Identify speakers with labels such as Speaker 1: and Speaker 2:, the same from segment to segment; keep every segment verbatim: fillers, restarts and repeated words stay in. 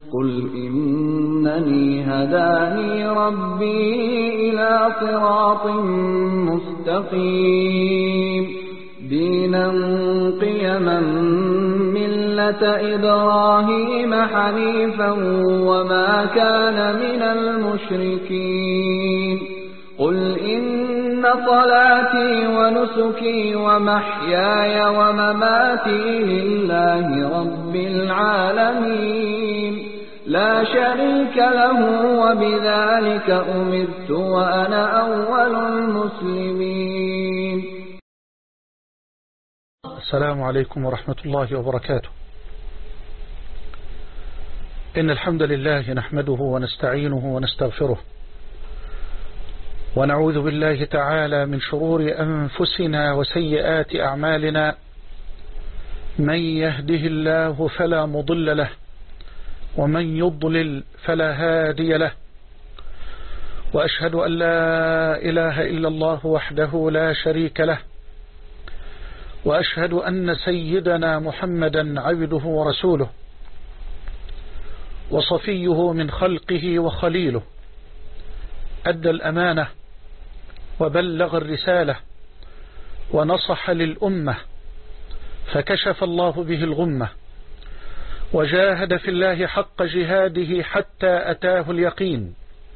Speaker 1: قل إنني هداني ربي إلى صراط مستقيم دينا قيما ملة إبراهيم حنيفا وما كان من المشركين قل إن صلاتي ونسكي ومحياي ومماتي لله رب العالمين لا شريك له وبذلك أمرت وأنا أول المسلمين.
Speaker 2: السلام عليكم ورحمة الله وبركاته. إن الحمد لله نحمده ونستعينه ونستغفره ونعوذ بالله تعالى من شرور أنفسنا وسيئات أعمالنا. من يهده الله فلا مضل له ومن يضلل فلا هادي له، وأشهد أن لا إله إلا الله وحده لا شريك له، وأشهد أن سيدنا محمدا عبده ورسوله وصفيه من خلقه وخليله، أدى الأمانة وبلغ الرسالة ونصح للأمة فكشف الله به الغمة، وجاهد في الله حق جهاده حتى أتاه اليقين.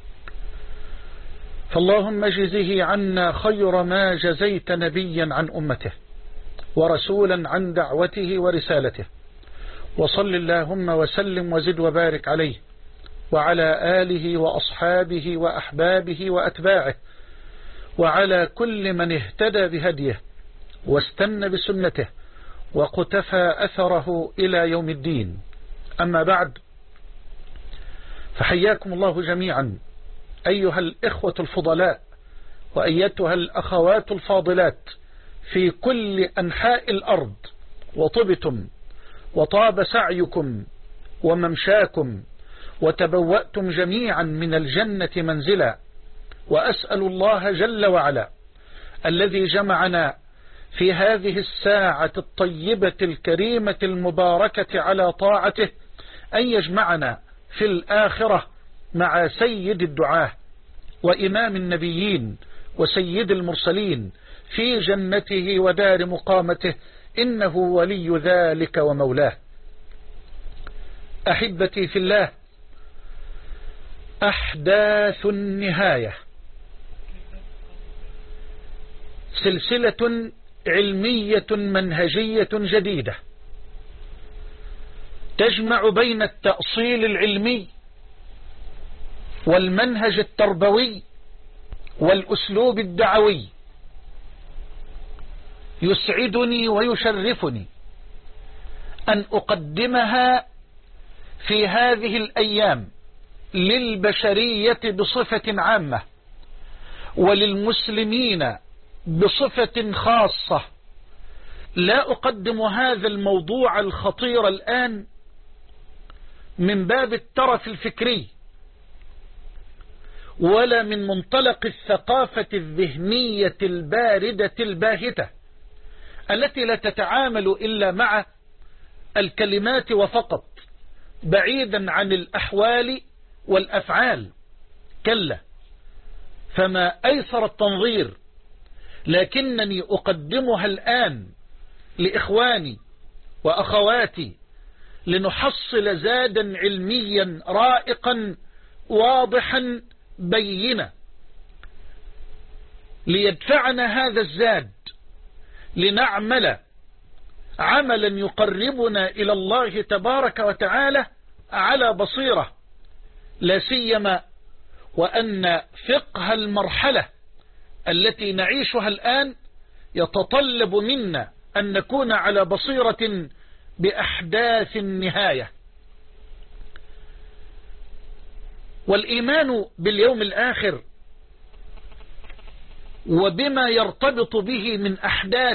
Speaker 2: فاللهم اجزه عنا خير ما جزيت نبيا عن أمته ورسولا عن دعوته ورسالته، وصل اللهم وسلم وزد وبارك عليه وعلى آله وأصحابه وأحبابه وأتباعه وعلى كل من اهتدى بهديه واستنى بسنته وقتفى أثره إلى يوم الدين. أما بعد، فحياكم الله جميعا أيها الإخوة الفضلاء وأيتها الأخوات الفاضلات في كل أنحاء الأرض، وطبتم وطاب سعيكم وممشاكم وتبوأتم جميعا من الجنة منزلا. وأسأل الله جل وعلا الذي جمعنا في هذه الساعة الطيبة الكريمة المباركة على طاعته أن يجمعنا في الآخرة مع سيد الدعاة وإمام النبيين وسيد المرسلين في جنته ودار مقامته، إنه ولي ذلك ومولاه. أحبتي في الله، أحداث النهاية سلسلة علمية منهجية جديدة تجمع بين التأصيل العلمي والمنهج التربوي والأسلوب الدعوي. يسعدني ويشرفني أن أقدمها في هذه الأيام للبشرية بصفة عامة وللمسلمين بصفة خاصة. لا أقدم هذا الموضوع الخطير الآن من باب الترف الفكري ولا من منطلق الثقافة الذهنية الباردة الباهتة التي لا تتعامل إلا مع الكلمات وفقط، بعيدا عن الأحوال والأفعال. كلا، فما أيسر التنظير، لكنني أقدمها الآن لإخواني وأخواتي لنحصل زادا علميا رائقا واضحا بينا، ليدفعنا هذا الزاد لنعمل عملا يقربنا إلى الله تبارك وتعالى على بصيرة، لا سيما وأن فقه المرحلة التي نعيشها الآن يتطلب منا أن نكون على بصيرة بأحداث النهاية. والإيمان باليوم الآخر وبما يرتبط به من أحداث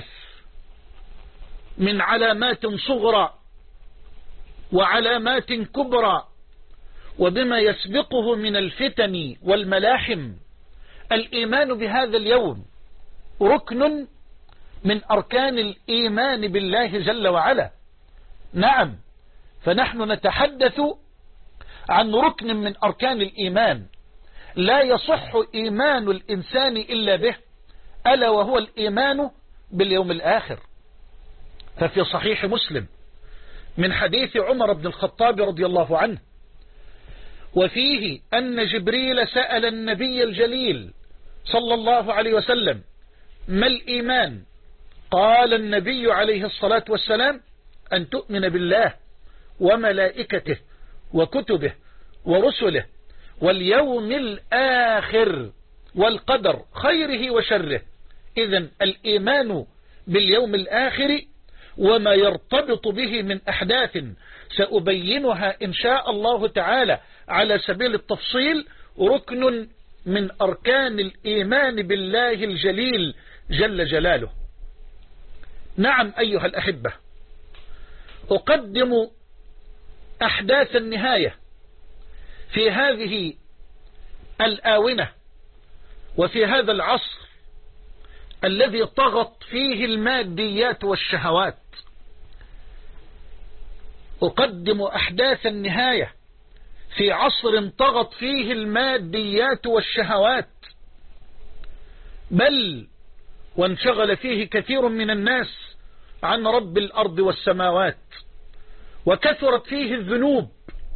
Speaker 2: من علامات صغرى وعلامات كبرى وبما يسبقه من الفتن والملاحم. الإيمان بهذا اليوم ركن من أركان الإيمان بالله جل وعلا. نعم، فنحن نتحدث عن ركن من أركان الإيمان لا يصح إيمان الإنسان إلا به، ألا وهو الإيمان باليوم الآخر. ففي صحيح مسلم من حديث عمر بن الخطاب رضي الله عنه، وفيه أن جبريل سأل النبي الجليل صلى الله عليه وسلم: ما الإيمان؟ قال النبي عليه الصلاة والسلام: أن تؤمن بالله وملائكته وكتبه ورسله واليوم الآخر والقدر خيره وشره. إذن الإيمان باليوم الآخر وما يرتبط به من أحداث سأبينها إن شاء الله تعالى على سبيل التفصيل ركن من أركان الإيمان بالله الجليل جل جلاله. نعم أيها الأحبة، أقدم أحداث النهاية في هذه الآونة وفي هذا العصر الذي طغت فيه الماديات والشهوات. أقدم أحداث النهاية في عصر طغت فيه الماديات والشهوات، بل وانشغل فيه كثير من الناس عن رب الأرض والسماوات، وكثرت فيه الذنوب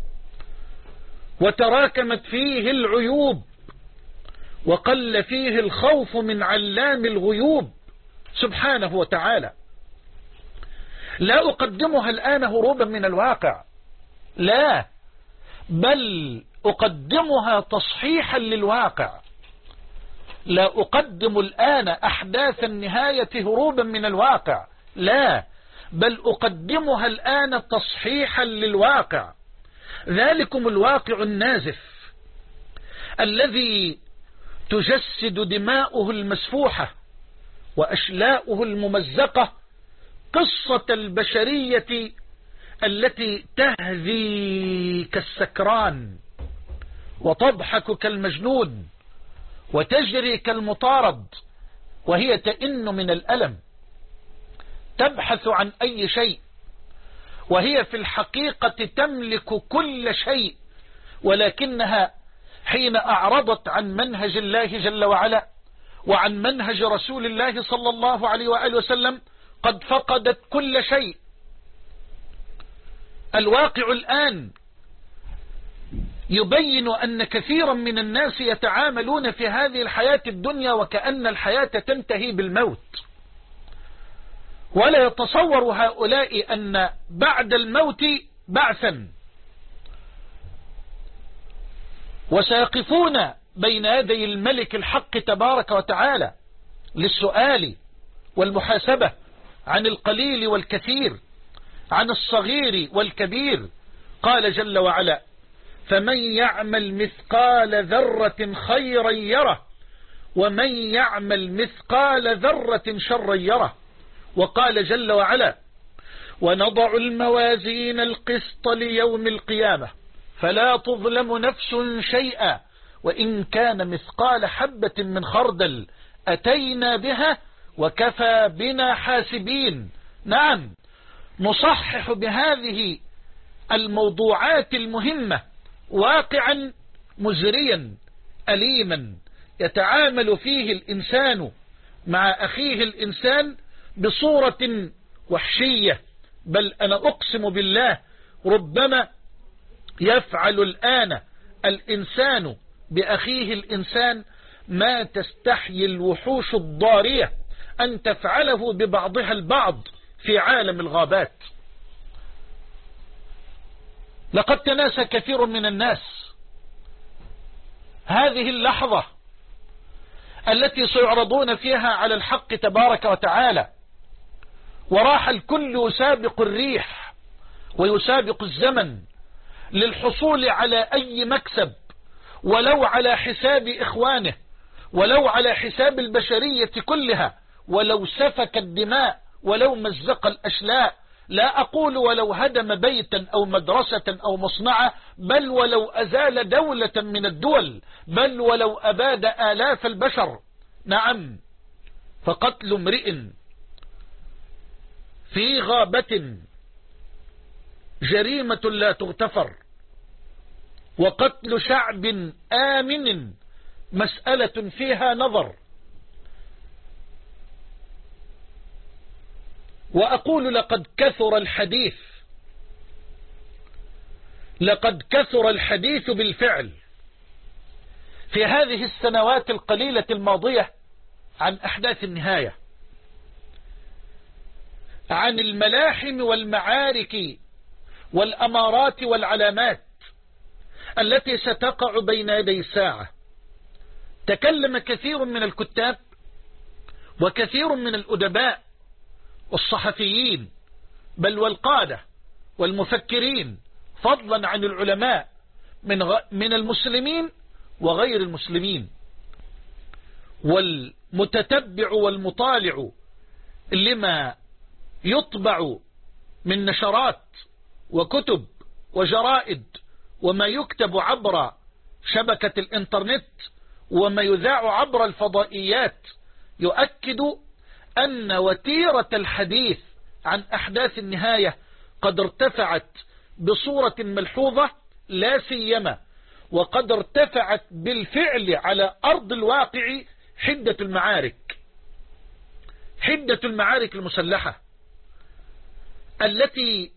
Speaker 2: وتراكمت فيه العيوب، وقل فيه الخوف من علام الغيوب سبحانه وتعالى. لا أقدمها الآن هروبا من الواقع، لا، بل أقدمها تصحيحا للواقع. لا أقدم الآن أحداث النهاية هروبا من الواقع، لا، بل أقدمها الآن تصحيحا للواقع. ذلكم الواقع النازف الذي تجسد دماؤه المسفوحة وأشلاؤه الممزقة قصة البشرية التي تهذي كالسكران وتضحك كالمجنون وتجري كالمطارد، وهي تئن من الألم، تبحث عن أي شيء، وهي في الحقيقة تملك كل شيء، ولكنها حين أعرضت عن منهج الله جل وعلا وعن منهج رسول الله صلى الله عليه وآله وسلم قد فقدت كل شيء. الواقع الآن يبين أن كثيرا من الناس يتعاملون في هذه الحياة الدنيا وكأن الحياة تنتهي بالموت، ولا يتصور هؤلاء أن بعد الموت بعثا، وسيقفون بين يدي الملك الحق تبارك وتعالى للسؤال والمحاسبة عن القليل والكثير، عن الصغير والكبير. قال جل وعلا: فمن يعمل مثقال ذرة خيرا يره ومن يعمل مثقال ذرة شرا يره. وقال جل وعلا: ونضع الموازين القسط ليوم القيامة فلا تظلم نفس شيئا وإن كان مثقال حبة من خردل أتينا بها وكفى بنا حاسبين. نعم، نصحح بهذه الموضوعات المهمة واقعا مزريا أليما يتعامل فيه الإنسان مع أخيه الإنسان بصورة وحشية، بل أنا أقسم بالله ربما يفعل الآن الإنسان بأخيه الإنسان ما تستحيي الوحوش الضارية أن تفعله ببعضها البعض في عالم الغابات. لقد تناسى كثير من الناس هذه اللحظة التي سيعرضون فيها على الحق تبارك وتعالى، وراح الكل يسابق الريح ويسابق الزمن للحصول على أي مكسب، ولو على حساب إخوانه، ولو على حساب البشرية كلها، ولو سفك الدماء، ولو مزق الأشلاء، لا أقول ولو هدم بيتا أو مدرسة أو مصنعا، بل ولو أزال دولة من الدول، بل ولو أباد آلاف البشر. نعم، فقتل امرئ في غابة جريمة لا تغتفر، وقتل شعب آمن مسألة فيها نظر. وأقول لقد كثر الحديث لقد كثر الحديث بالفعل في هذه السنوات القليلة الماضية عن أحداث النهاية، عن الملاحم والمعارك والأمارات والعلامات التي ستقع بين يدي الساعة. تكلم كثير من الكتاب وكثير من الأدباء والصحفيين بل والقادة والمفكرين فضلا عن العلماء من غ... من المسلمين وغير المسلمين، والمتتبع والمطالع لما يطبع من نشرات وكتب وجرائد وما يكتب عبر شبكة الإنترنت وما يذاع عبر الفضائيات يؤكد أن وتيرة الحديث عن أحداث النهاية قد ارتفعت بصورة ملحوظة، لا سيما وقد ارتفعت بالفعل على أرض الواقع حدة المعارك حدة المعارك المسلحة التي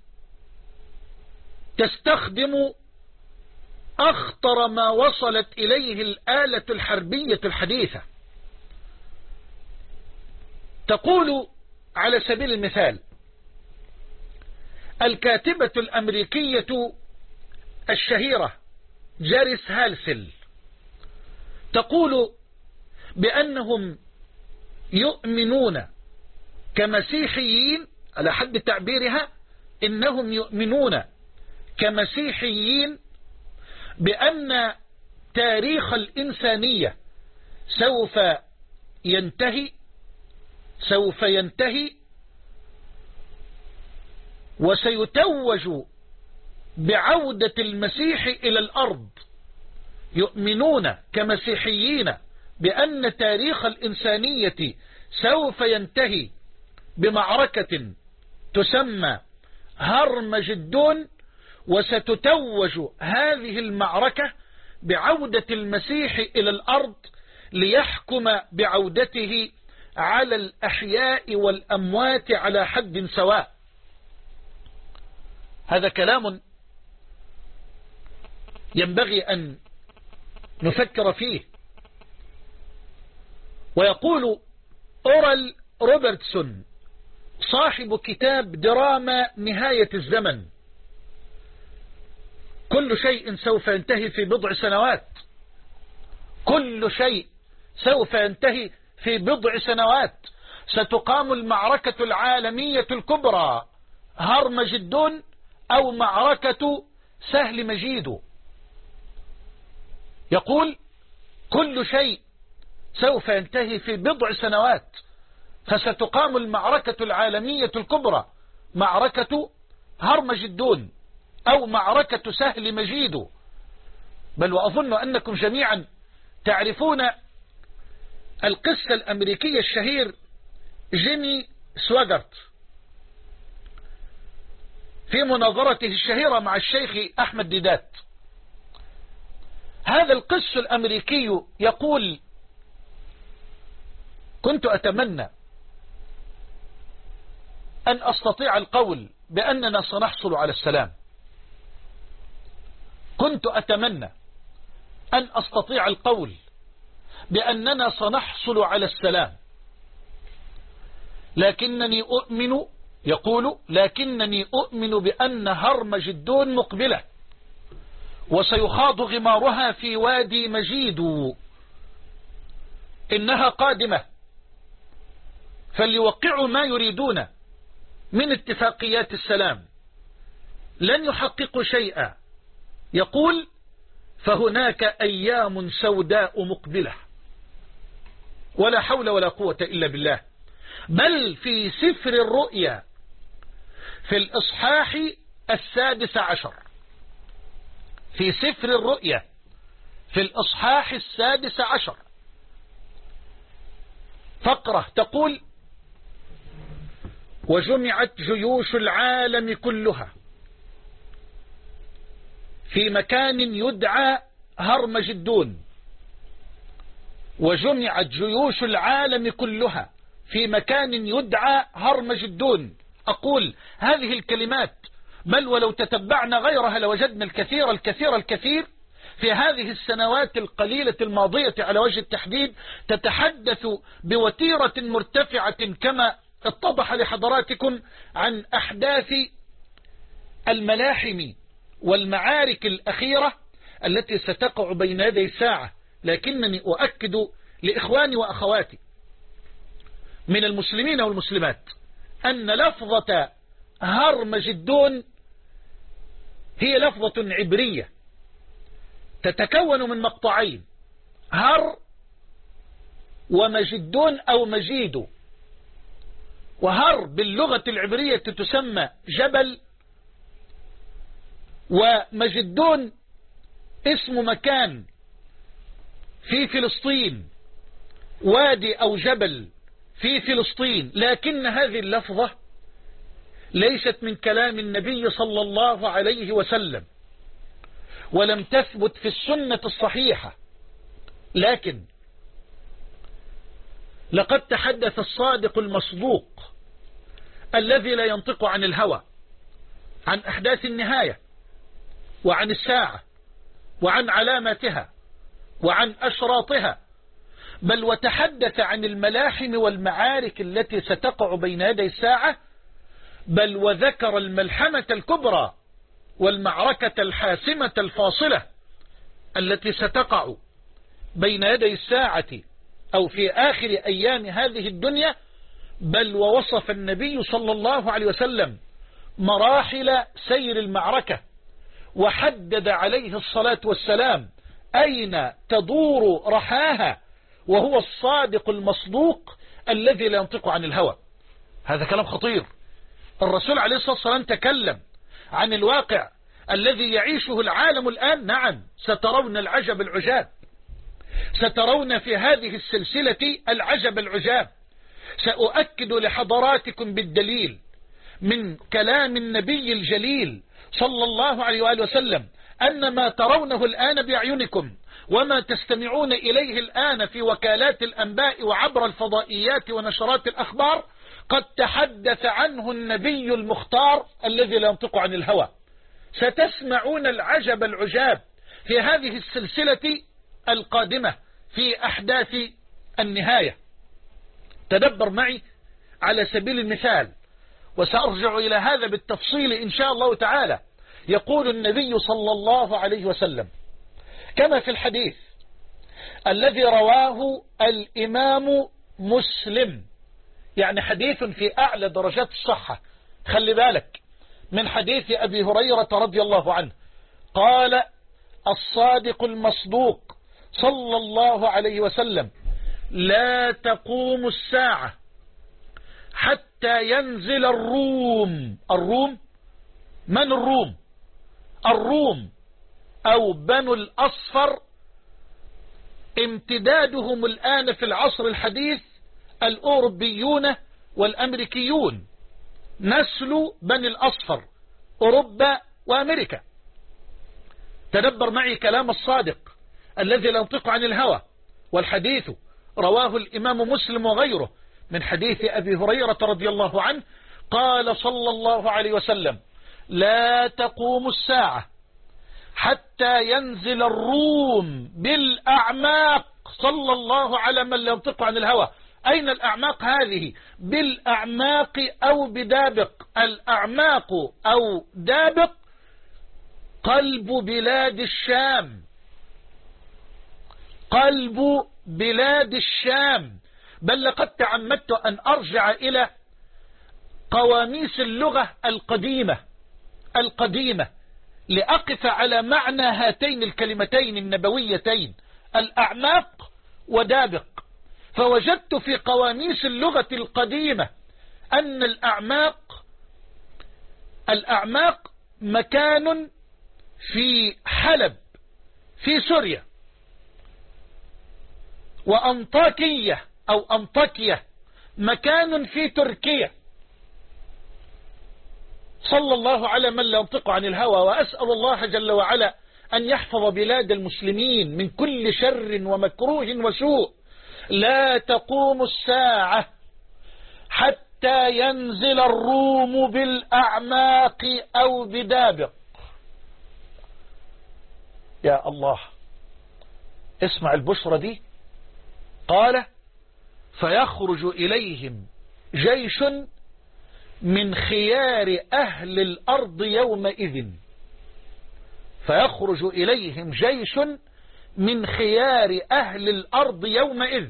Speaker 2: تستخدم أخطر ما وصلت إليه الآلة الحربية الحديثة. تقول على سبيل المثال الكاتبة الأمريكية الشهيرة جاريس هالسل تقول بأنهم يؤمنون كمسيحيين، على حد تعبيرها إنهم يؤمنون كمسيحيين بأن تاريخ الإنسانية سوف ينتهي سوف ينتهي وسيتوج بعودة المسيح إلى الأرض. يؤمنون كمسيحيين بأن تاريخ الإنسانية سوف ينتهي بمعركة تسمى هرمجدون، وستتوج هذه المعركة بعودة المسيح إلى الأرض ليحكم بعودته على الأحياء والأموات على حد سواء. هذا كلام ينبغي أن نفكر فيه. ويقول أورال روبرتسون صاحب كتاب دراما نهاية الزمن: كل شيء سوف ينتهي في بضع سنوات كل شيء سوف ينتهي في بضع سنوات ستقام المعركة العالمية الكبرى هرمجدون أو معركة سهل مجيدو. يقول كل شيء سوف ينتهي في بضع سنوات فستقام المعركة العالمية الكبرى معركة هرمجدون أو معركة سهل مجيدو. بل وأظن أنكم جميعا تعرفون القس الأمريكي الشهير جيمي سواغرت في مناظرته الشهيرة مع الشيخ أحمد ديدات. هذا القس الأمريكي يقول: كنت أتمنى أن أستطيع القول بأننا سنحصل على السلام كنت أتمنى أن أستطيع القول بأننا سنحصل على السلام لكنني أؤمن يقول لكنني أؤمن بأن هرمجدون مقبلة وسيخاض غمارها في وادي مجيدو. إنها قادمة فليوقعوا ما يريدون من اتفاقيات السلام لن يحققوا شيئا. يقول: فهناك أيام سوداء مقبلة ولا حول ولا قوة إلا بالله. بل في سفر الرؤيا في الإصحاح السادس عشر في سفر الرؤيا في الإصحاح السادس عشر فقرة تقول: وجمعت جيوش العالم كلها في مكان يدعى هرمجدون، وجمعت جيوش العالم كلها في مكان يدعى هرمجدون. أقول هذه الكلمات بل ولو تتبعنا غيرها لوجدنا الكثير الكثير الكثير في هذه السنوات القليلة الماضية على وجه التحديد تتحدث بوتيرة مرتفعة كما اتضح لحضراتكم عن أحداث الملاحم والمعارك الأخيرة التي ستقع بين يدي الساعة. لكنني أؤكد لإخواني وأخواتي من المسلمين والمسلمات أن لفظة هرمجدون هي لفظة عبرية تتكون من مقطعين، هر ومجدون أو مجيد. وهر باللغة العبرية تسمى جبل، ومجدون اسم مكان في فلسطين، وادي أو جبل في فلسطين. لكن هذه اللفظة ليست من كلام النبي صلى الله عليه وسلم، ولم تثبت في السنة الصحيحة. لكن لقد تحدث الصادق المصدوق الذي لا ينطق عن الهوى عن أحداث النهاية، وعن الساعة، وعن علاماتها، وعن أشراطها، بل وتحدث عن الملاحم والمعارك التي ستقع بين يدي الساعة، بل وذكر الملحمة الكبرى والمعركة الحاسمة الفاصلة التي ستقع بين يدي الساعة أو في آخر أيام هذه الدنيا. بل ووصف النبي صلى الله عليه وسلم مراحل سير المعركة، وحدد عليه الصلاة والسلام أين تدور رحاها، وهو الصادق المصدوق الذي لا ينطق عن الهوى. هذا كلام خطير. الرسول عليه الصلاة والسلام تكلم عن الواقع الذي يعيشه العالم الآن. نعم، سترون العجب العجاب، سترون في هذه السلسلة العجب العجاب. سأؤكد لحضراتكم بالدليل من كلام النبي الجليل صلى الله عليه وآله وسلم أن ما ترونه الآن بأعينكم وما تستمعون إليه الآن في وكالات الأنباء وعبر الفضائيات ونشرات الأخبار قد تحدث عنه النبي المختار الذي لا ينطق عن الهوى. ستسمعون العجب العجاب في هذه السلسلة القادمة في أحداث النهاية. تدبر معي على سبيل المثال، وسأرجع إلى هذا بالتفصيل إن شاء الله تعالى. يقول النبي صلى الله عليه وسلم كما في الحديث الذي رواه الإمام مسلم، يعني حديث في أعلى درجات الصحة، خلي بالك، من حديث أبي هريرة رضي الله عنه قال الصادق المصدوق صلى الله عليه وسلم لا تقوم الساعة حتى ينزل الروم. الروم من الروم؟ الروم أو بنو الأصفر، امتدادهم الآن في العصر الحديث الأوروبيون والأمريكيون، نسل بني الأصفر أوروبا وأمريكا. تدبر معي كلام الصادق الذي لا ينطق عن الهوى، والحديث رواه الإمام مسلم وغيره من حديث أبي هريرة رضي الله عنه قال صلى الله عليه وسلم لا تقوم الساعة حتى ينزل الروم بالأعماق. صلى الله على من لا ينطق عن الهوى. أين الأعماق هذه؟ بالأعماق أو بدابق. الأعماق أو دابق قلب بلاد الشام، قلب بلاد الشام. بل لقد تعمدت أن أرجع إلى قواميس اللغة القديمة القديمة لأقف على معنى هاتين الكلمتين النبويتين الأعماق ودابق. فوجدت في قواميس اللغة القديمة أن الأعماق الأعماق مكان في حلب في سوريا، وأنطاكية أو أنطاكية مكان في تركيا. صلى الله على من لا ينطق عن الهوى. وأسأل الله جل وعلا أن يحفظ بلاد المسلمين من كل شر ومكروه وسوء. لا تقوم الساعة حتى ينزل الروم بالأعماق أو بدابق. يا الله، اسمع البشرى دي. قال فيخرج إليهم جيش من خيار أهل الأرض يومئذ. فيخرج إليهم جيش من خيار أهل الأرض يومئذ.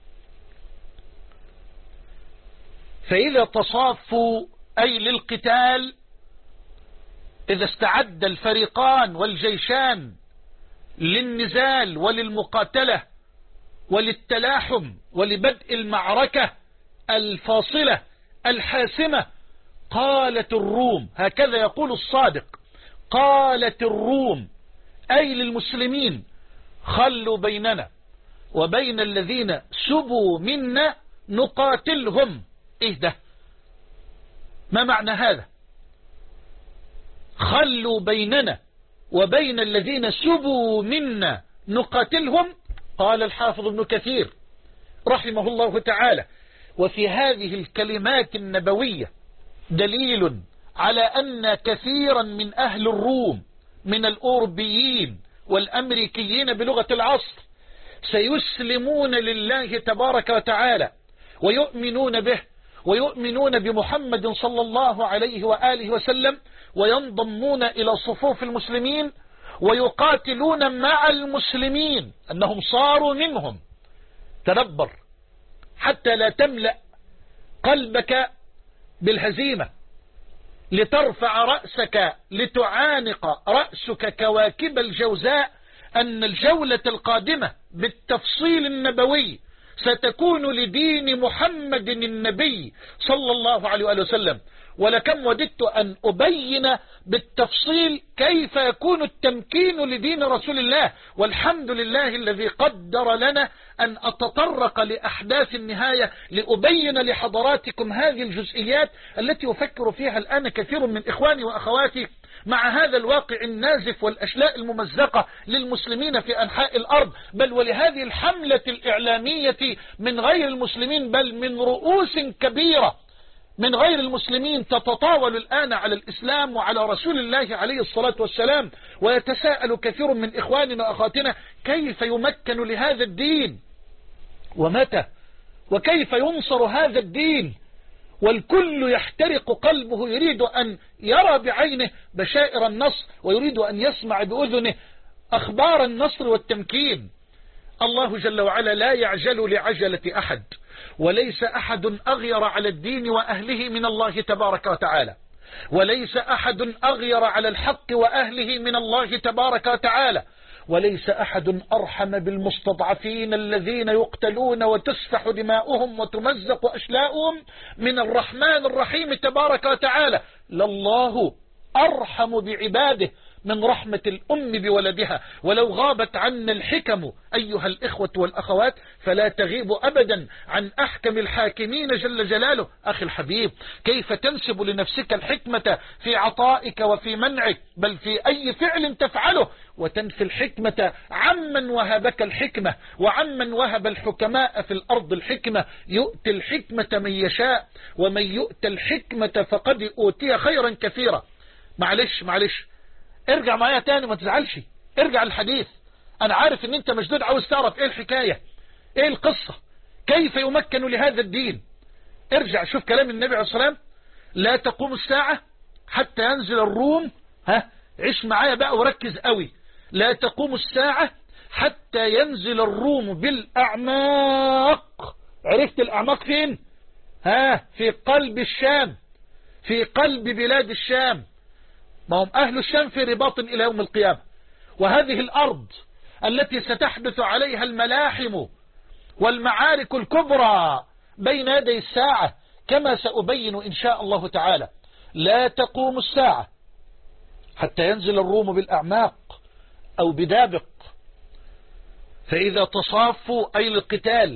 Speaker 2: فإذا تصافوا أي للقتال، إذا استعد الفريقان والجيشان للنزال وللمقاتلة وللتلاحم ولبدء المعركة الفاصلة الحاسمة، قالت الروم، هكذا يقول الصادق، قالت الروم أي للمسلمين خلوا بيننا وبين الذين سبوا منا نقاتلهم. إيه ده؟ ما معنى هذا؟ خلوا بيننا وبين الذين سبوا منا نقاتلهم. قال الحافظ ابن كثير رحمه الله تعالى: وفي هذه الكلمات النبوية دليل على أن كثيرا من أهل الروم من الأوروبيين والأمريكيين بلغة العصر سيسلمون لله تبارك وتعالى ويؤمنون به ويؤمنون بمحمد صلى الله عليه وآله وسلم، وينضمون إلى صفوف المسلمين ويقاتلون مع المسلمين، أنهم صاروا منهم. تدبر حتى لا تملأ قلبك بالهزيمة، لترفع رأسك لتعانق رأسك كواكب الجوزاء، أن الجولة القادمة بالتفصيل النبوي ستكون لدين محمد النبي صلى الله عليه وآله وسلم. ولكم وددت أن أبين بالتفصيل كيف يكون التمكين لدين رسول الله، والحمد لله الذي قدر لنا أن أتطرق لأحداث النهاية لأبين لحضراتكم هذه الجزئيات التي أفكر فيها الآن كثير من إخواني وأخواتي مع هذا الواقع النازف والأشلاء الممزقة للمسلمين في أنحاء الأرض، بل ولهذه الحملة الإعلامية من غير المسلمين، بل من رؤوس كبيرة من غير المسلمين تتطاول الآن على الإسلام وعلى رسول الله عليه الصلاة والسلام. ويتساءل كثير من إخواننا وأخواتنا كيف يمكن لهذا الدين ومتى وكيف ينصر هذا الدين، والكل يحترق قلبه يريد أن يرى بعينه بشائر النصر ويريد أن يسمع بأذنه أخبار النصر والتمكين. الله جل وعلا لا يعجل لعجلة أحد، وليس أحد أغير على الدين وأهله من الله تبارك وتعالى، وليس أحد أغير على الحق وأهله من الله تبارك وتعالى، وليس أحد أرحم بالمستضعفين الذين يقتلون وتسفح دماؤهم وتمزق أشلاؤهم من الرحمن الرحيم تبارك وتعالى. لله أرحم بعباده من رحمة الأم بولدها. ولو غابت عنا الحكم أيها الإخوة والأخوات فلا تغيب أبدا عن أحكم الحاكمين جل جلاله. أخي الحبيب، كيف تنسب لنفسك الحكمة في عطائك وفي منعك، بل في أي فعل تفعله، وتنفي الحكمة عمن وهبك الحكمة وعمن وهب الحكماء في الأرض الحكمة. يؤتي الحكمة من يشاء ومن يؤتى الحكمة فقد أوتي خيرا كثيرا. معلش معلش ارجع معايا تاني، ما تزعلش، ارجع الحديث. انا عارف ان انت مشدود عاوز تعرف ايه الحكاية، ايه القصة، كيف يمكن لهذا الدين. ارجع شوف كلام النبي عليه الصلاة والسلام: لا تقوم الساعة حتى ينزل الروم. ها، عيش معايا بقى وركز قوي. لا تقوم الساعة حتى ينزل الروم بالأعماق. عرفت الأعماق فين؟ ها، في قلب الشام، في قلب بلاد الشام. ما هم أهل الشام في رباط إلى يوم القيامة. وهذه الأرض التي ستحدث عليها الملاحم والمعارك الكبرى بين يدي الساعة كما سأبين إن شاء الله تعالى. لا تقوم الساعة حتى ينزل الروم بالأعماق أو بدابق. فإذا تصافوا أي القتال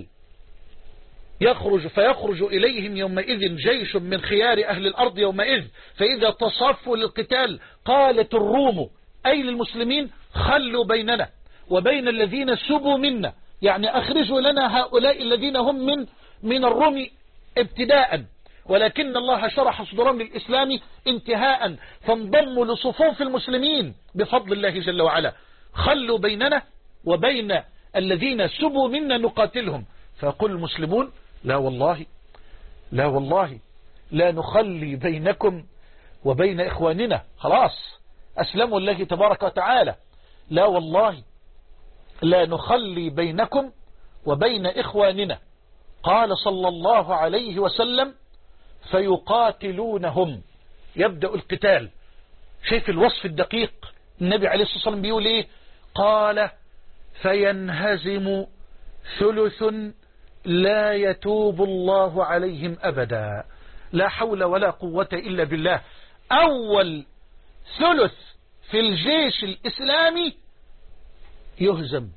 Speaker 2: يخرج فيخرج إليهم يومئذ جيش من خيار أهل الأرض يومئذ. فإذا تصافوا للقتال قالت الروم أي للمسلمين خلوا بيننا وبين الذين سبوا منا، يعني أخرجوا لنا هؤلاء الذين هم من من الروم ابتداء، ولكن الله شرح صدورهم للإسلام انتهاء، فانضموا لصفوف المسلمين بفضل الله جل وعلا. خلوا بيننا وبين الذين سبوا منا نقاتلهم. فيقول المسلمون لا والله لا والله لا نخلي بينكم وبين إخواننا، خلاص أسلموا الله تبارك وتعالى، لا والله لا نخلي بينكم وبين إخواننا. قال صلى الله عليه وسلم فيقاتلونهم، يبدأ القتال. شايف الوصف الدقيق؟ النبي عليه الصلاة والسلام بيقول ايه؟ قال فينهزم ثلث لا يتوب الله عليهم أبدا. لا حول ولا قوة إلا بالله. أول ثلث في الجيش الإسلامي يهزم،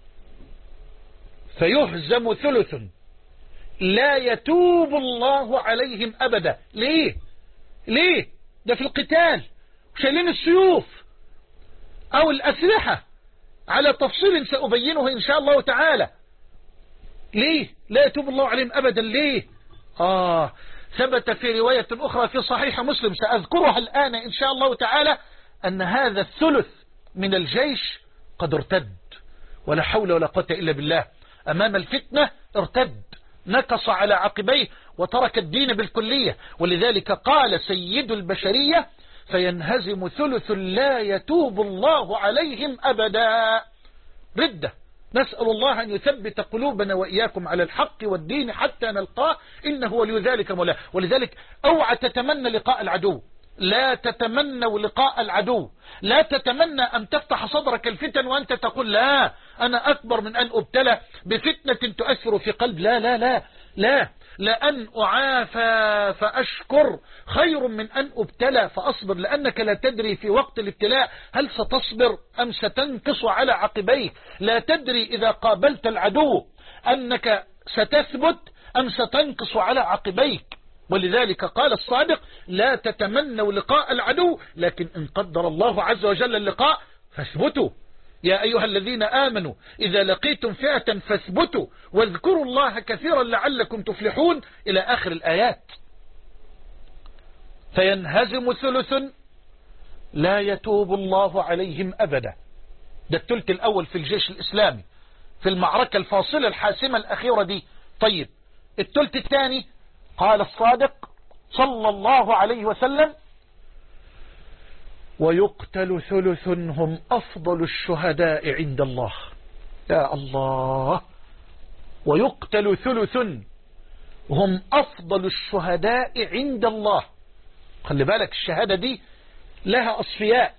Speaker 2: فيهزم ثلث لا يتوب الله عليهم أبدا. ليه؟ ليه؟ ده في القتال شايلين السيوف أو الأسلحة على تفصيل سأبينه إن شاء الله تعالى. ليه لا يتوب الله عليهم أبدا؟ ليه؟ آه ثبت في رواية أخرى في صحيح مسلم سأذكرها الآن إن شاء الله تعالى أن هذا الثلث من الجيش قد ارتد، ولا حول ولا قوة إلا بالله. أمام الفتنة ارتد، نكص على عقبيه وترك الدين بالكلية. ولذلك قال سيد البشرية فينهزم ثلث لا يتوب الله عليهم أبدا. ردة. نسأل الله أن يثبت قلوبنا وإياكم على الحق والدين حتى نلقاه، إنه ولي ذلك مولاه. ولذلك اوعى تتمنى لقاء العدو، لا تتمنوا لقاء العدو، لا تتمنى أن تفتح صدرك الفتن وأنت تقول لا أنا أكبر من أن أبتلى بفتنة تؤثر في قلب. لا لا لا لا لأن أعافى فأشكر خير من أن أبتلى فأصبر، لأنك لا تدري في وقت الابتلاء هل ستصبر أم ستنكص على عقبيك. لا تدري إذا قابلت العدو أنك ستثبت أم ستنكص على عقبيك. ولذلك قال الصادق لا تتمنوا لقاء العدو، لكن إن قدر الله عز وجل اللقاء فاثبتوا. يا أيها الذين آمنوا إذا لقيتم فئة فاثبتوا واذكروا الله كثيرا لعلكم تفلحون إلى آخر الآيات. فينهزم ثلث لا يتوب الله عليهم أبدا. ده الثلث الأول في الجيش الإسلامي في المعركة الفاصلة الحاسمة الأخيرة دي. طيب الثلث الثاني قال الصادق صلى الله عليه وسلم ويقتل ثلث هم أفضل الشهداء عند الله. يا الله، ويقتل ثلث هم أفضل الشهداء عند الله. خلي بالك الشهادة دي لها أصفياء.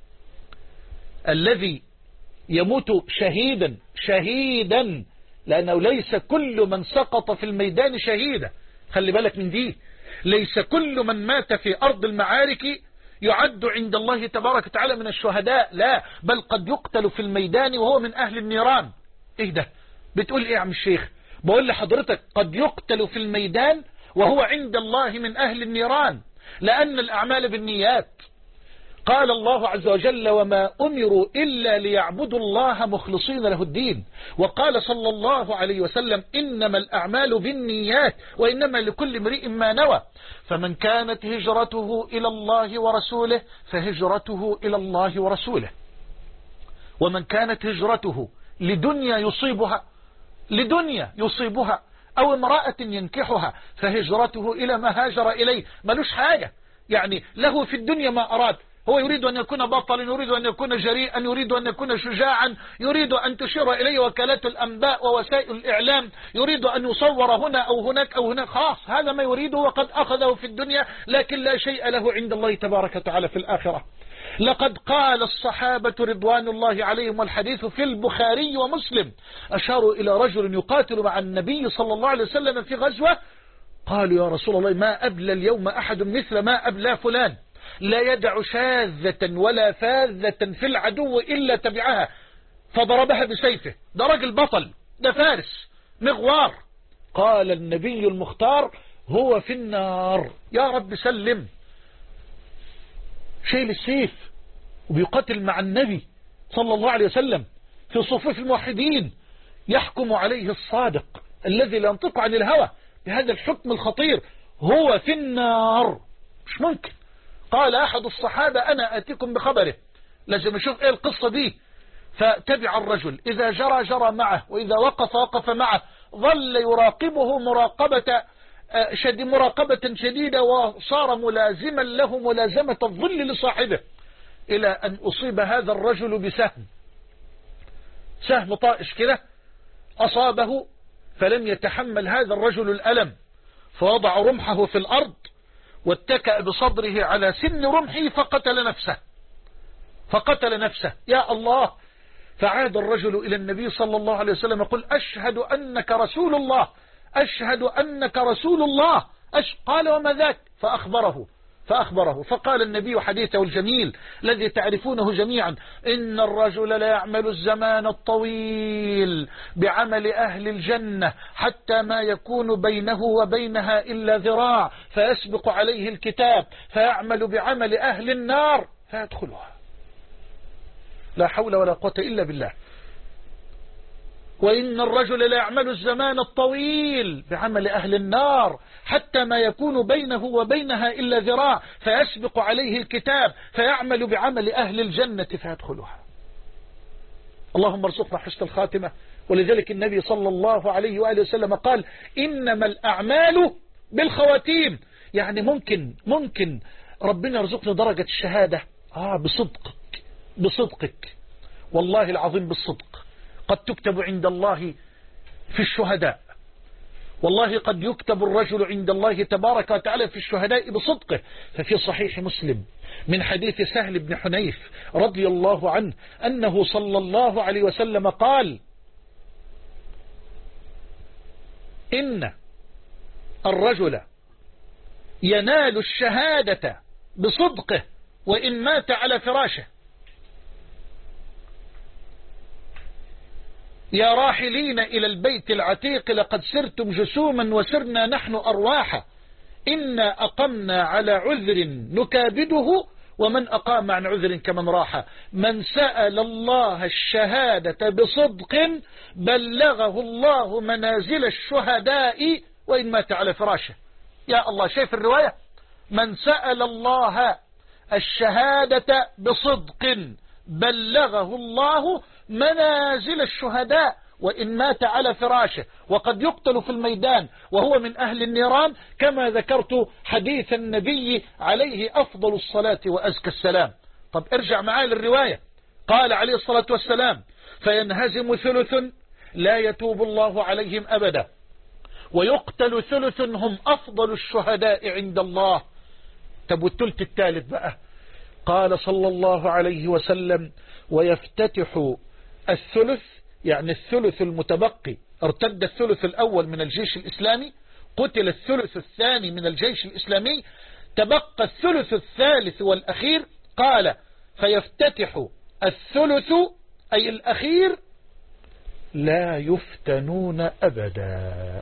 Speaker 2: الذي يموت شهيدا شهيدا لأنه ليس كل من سقط في الميدان شهيدا. خلي بالك من دي، ليس كل من مات في أرض المعارك يعد عند الله تبارك وتعالى من الشهداء، لا، بل قد يقتل في الميدان وهو من أهل النيران. ايه ده؟ بتقول ايه يا عم الشيخ؟ بقول لحضرتك قد يقتل في الميدان وهو عند الله من أهل النيران، لأن الأعمال بالنيات. قال الله عز وجل وما أمروا إلا ليعبدوا الله مخلصين له الدين. وقال صلى الله عليه وسلم إنما الأعمال بالنيات وإنما لكل امرئ ما نوى. فمن كانت هجرته إلى الله ورسوله فهجرته إلى الله ورسوله، ومن كانت هجرته لدنيا يصيبها لدنيا يصيبها أو امرأة ينكحها فهجرته إلى ما هاجر إليه. ملوش حاجة، يعني له في الدنيا ما أراد. هو يريد أن يكون بطلا، يريد أن يكون جريئا، يريد أن يكون شجاعا، يريد أن تشير إليه وكالات الأنباء ووسائل الإعلام، يريد أن يصور هنا أو هناك أو هناك. خلاص هذا ما يريده وقد أخذه في الدنيا، لكن لا شيء له عند الله تبارك وتعالى في الآخرة. لقد قال الصحابة رضوان الله عليهم والحديث في البخاري ومسلم أشاروا إلى رجل يقاتل مع النبي صلى الله عليه وسلم في غزوة، قالوا يا رسول الله ما أبلى اليوم أحد مثل ما أبلى فلان، لا يدع شاذة ولا فاذة في العدو إلا تبعها فضربها بسيفه. ده راجل بطل، ده فارس مغوار. قال النبي المختار هو في النار. يا رب سلم. شيل السيف وبيقاتل مع النبي صلى الله عليه وسلم في صفوف الموحدين يحكم عليه الصادق الذي لا ينطق عن الهوى بهذا الحكم الخطير، هو في النار. مش ممكن. قال أحد الصحابة أنا آتيكم بخبره، لازم نشوف إيه القصة دي. فتبع الرجل، إذا جرى جرى معه، وإذا وقف وقف معه، ظل يراقبه مراقبة شد مراقبة شديدة، وصار ملازما له ملازمة الظل لصاحبه، إلى أن أصيب هذا الرجل بسهم، سهم طائش كده أصابه، فلم يتحمل هذا الرجل الألم، فوضع رمحه في الأرض واتكأ بصدره على سن رمحه فقتل نفسه فقتل نفسه يا الله. فعاد الرجل إلى النبي صلى الله عليه وسلم يقول أشهد أنك رسول الله، أشهد أنك رسول الله. أش... قال وما ذاك؟ فأخبره فأخبره فقال النبي حديثه الجميل الذي تعرفونه جميعا: إن الرجل لا يعمل الزمان الطويل بعمل أهل الجنة حتى ما يكون بينه وبينها إلا ذراع، فيسبق عليه الكتاب فيعمل بعمل أهل النار فيدخلها. لا حول ولا قوة إلا بالله. وإن الرجل لا يعمل الزمان الطويل بعمل أهل النار حتى ما يكون بينه وبينها إلا ذراع، فيسبق عليه الكتاب فيعمل بعمل أهل الجنة فيدخلها. اللهم ارزقنا حسن الخاتمة. ولذلك النبي صلى الله عليه وآله وسلم قال: إنما الأعمال بالخواتيم. يعني ممكن ممكن ربنا يرزقنا درجة الشهادة آه بصدقك بصدقك والله العظيم بالصدق. قد تكتب عند الله في الشهداء، والله قد يكتب الرجل عند الله تبارك وتعالى في الشهداء بصدقه. ففي صحيح مسلم من حديث سهل بن حنيف رضي الله عنه أنه صلى الله عليه وسلم قال: إن الرجل ينال الشهادة بصدقه وإن مات على فراشه. يا راحلين إلى البيت العتيق لقد سرتم جسوما وسرنا نحن أرواحا، إنا أقمنا على عذر نكابده ومن أقام عن عذر كمن راح. من سأل الله الشهادة بصدق بلغه الله منازل الشهداء وإن مات على فراشه. يا الله، شايف الرواية؟ من سأل الله الشهادة بصدق بلغه الله منازل الشهداء وإن مات على فراشه. وقد يقتل في الميدان وهو من أهل النيران، كما ذكرت حديث النبي عليه أفضل الصلاة وأزكى السلام. طب ارجع معايا للرواية. قال عليه الصلاة والسلام: فينهزم ثلث لا يتوب الله عليهم أبدا، ويقتل ثلث هم أفضل الشهداء عند الله. طب والثلث الثالث بقى؟ قال صلى الله عليه وسلم: ويفتتح الثلث، يعني الثلث المتبقي، ارتد الثلث الأول من الجيش الإسلامي، قتل الثلث الثاني من الجيش الإسلامي، تبقى الثلث الثالث والأخير. قال: فيفتتح الثلث أي الأخير لا يفتنون أبدا.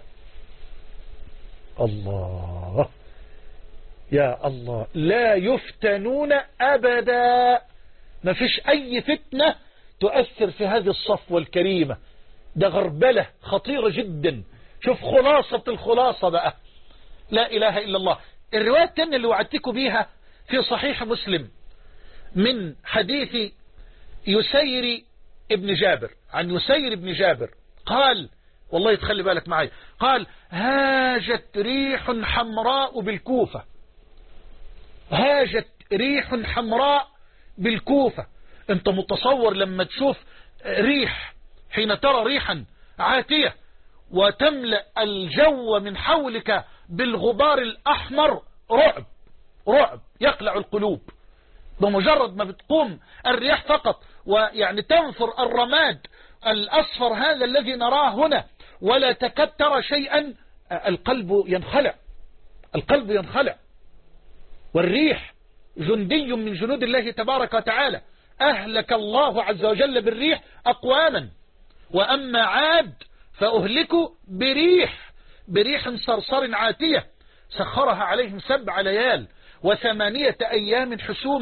Speaker 2: الله يا الله، لا يفتنون أبدا. ما فيش أي فتنة تؤثر في هذه الصفوة الكريمة. ده غربلة خطيرة جدا. شوف خلاصة الخلاصة بقى، لا إله إلا الله. الرواية الثانية اللي وعدتكم بيها في صحيح مسلم من حديث يسير ابن جابر، عن يسير ابن جابر قال، والله تخلي بالك معي، قال: هاجت ريح حمراء بالكوفة. هاجت ريح حمراء بالكوفة. انت متصور لما تشوف ريح، حين ترى ريحا عاتية وتملأ الجو من حولك بالغبار الأحمر، رعب رعب يقلع القلوب. بمجرد ما بتقوم الرياح فقط ويعني تنفر الرماد الأصفر هذا الذي نراه هنا ولا تكاد ترى شيئا، القلب ينخلع القلب ينخلع. والريح جندي من جنود الله تبارك وتعالى، أهلك الله عز وجل بالريح أقواما. وأما عاد فأهلكوا بريح بريح صرصر عاتية سخرها عليهم سبع ليال وثمانية أيام حسومة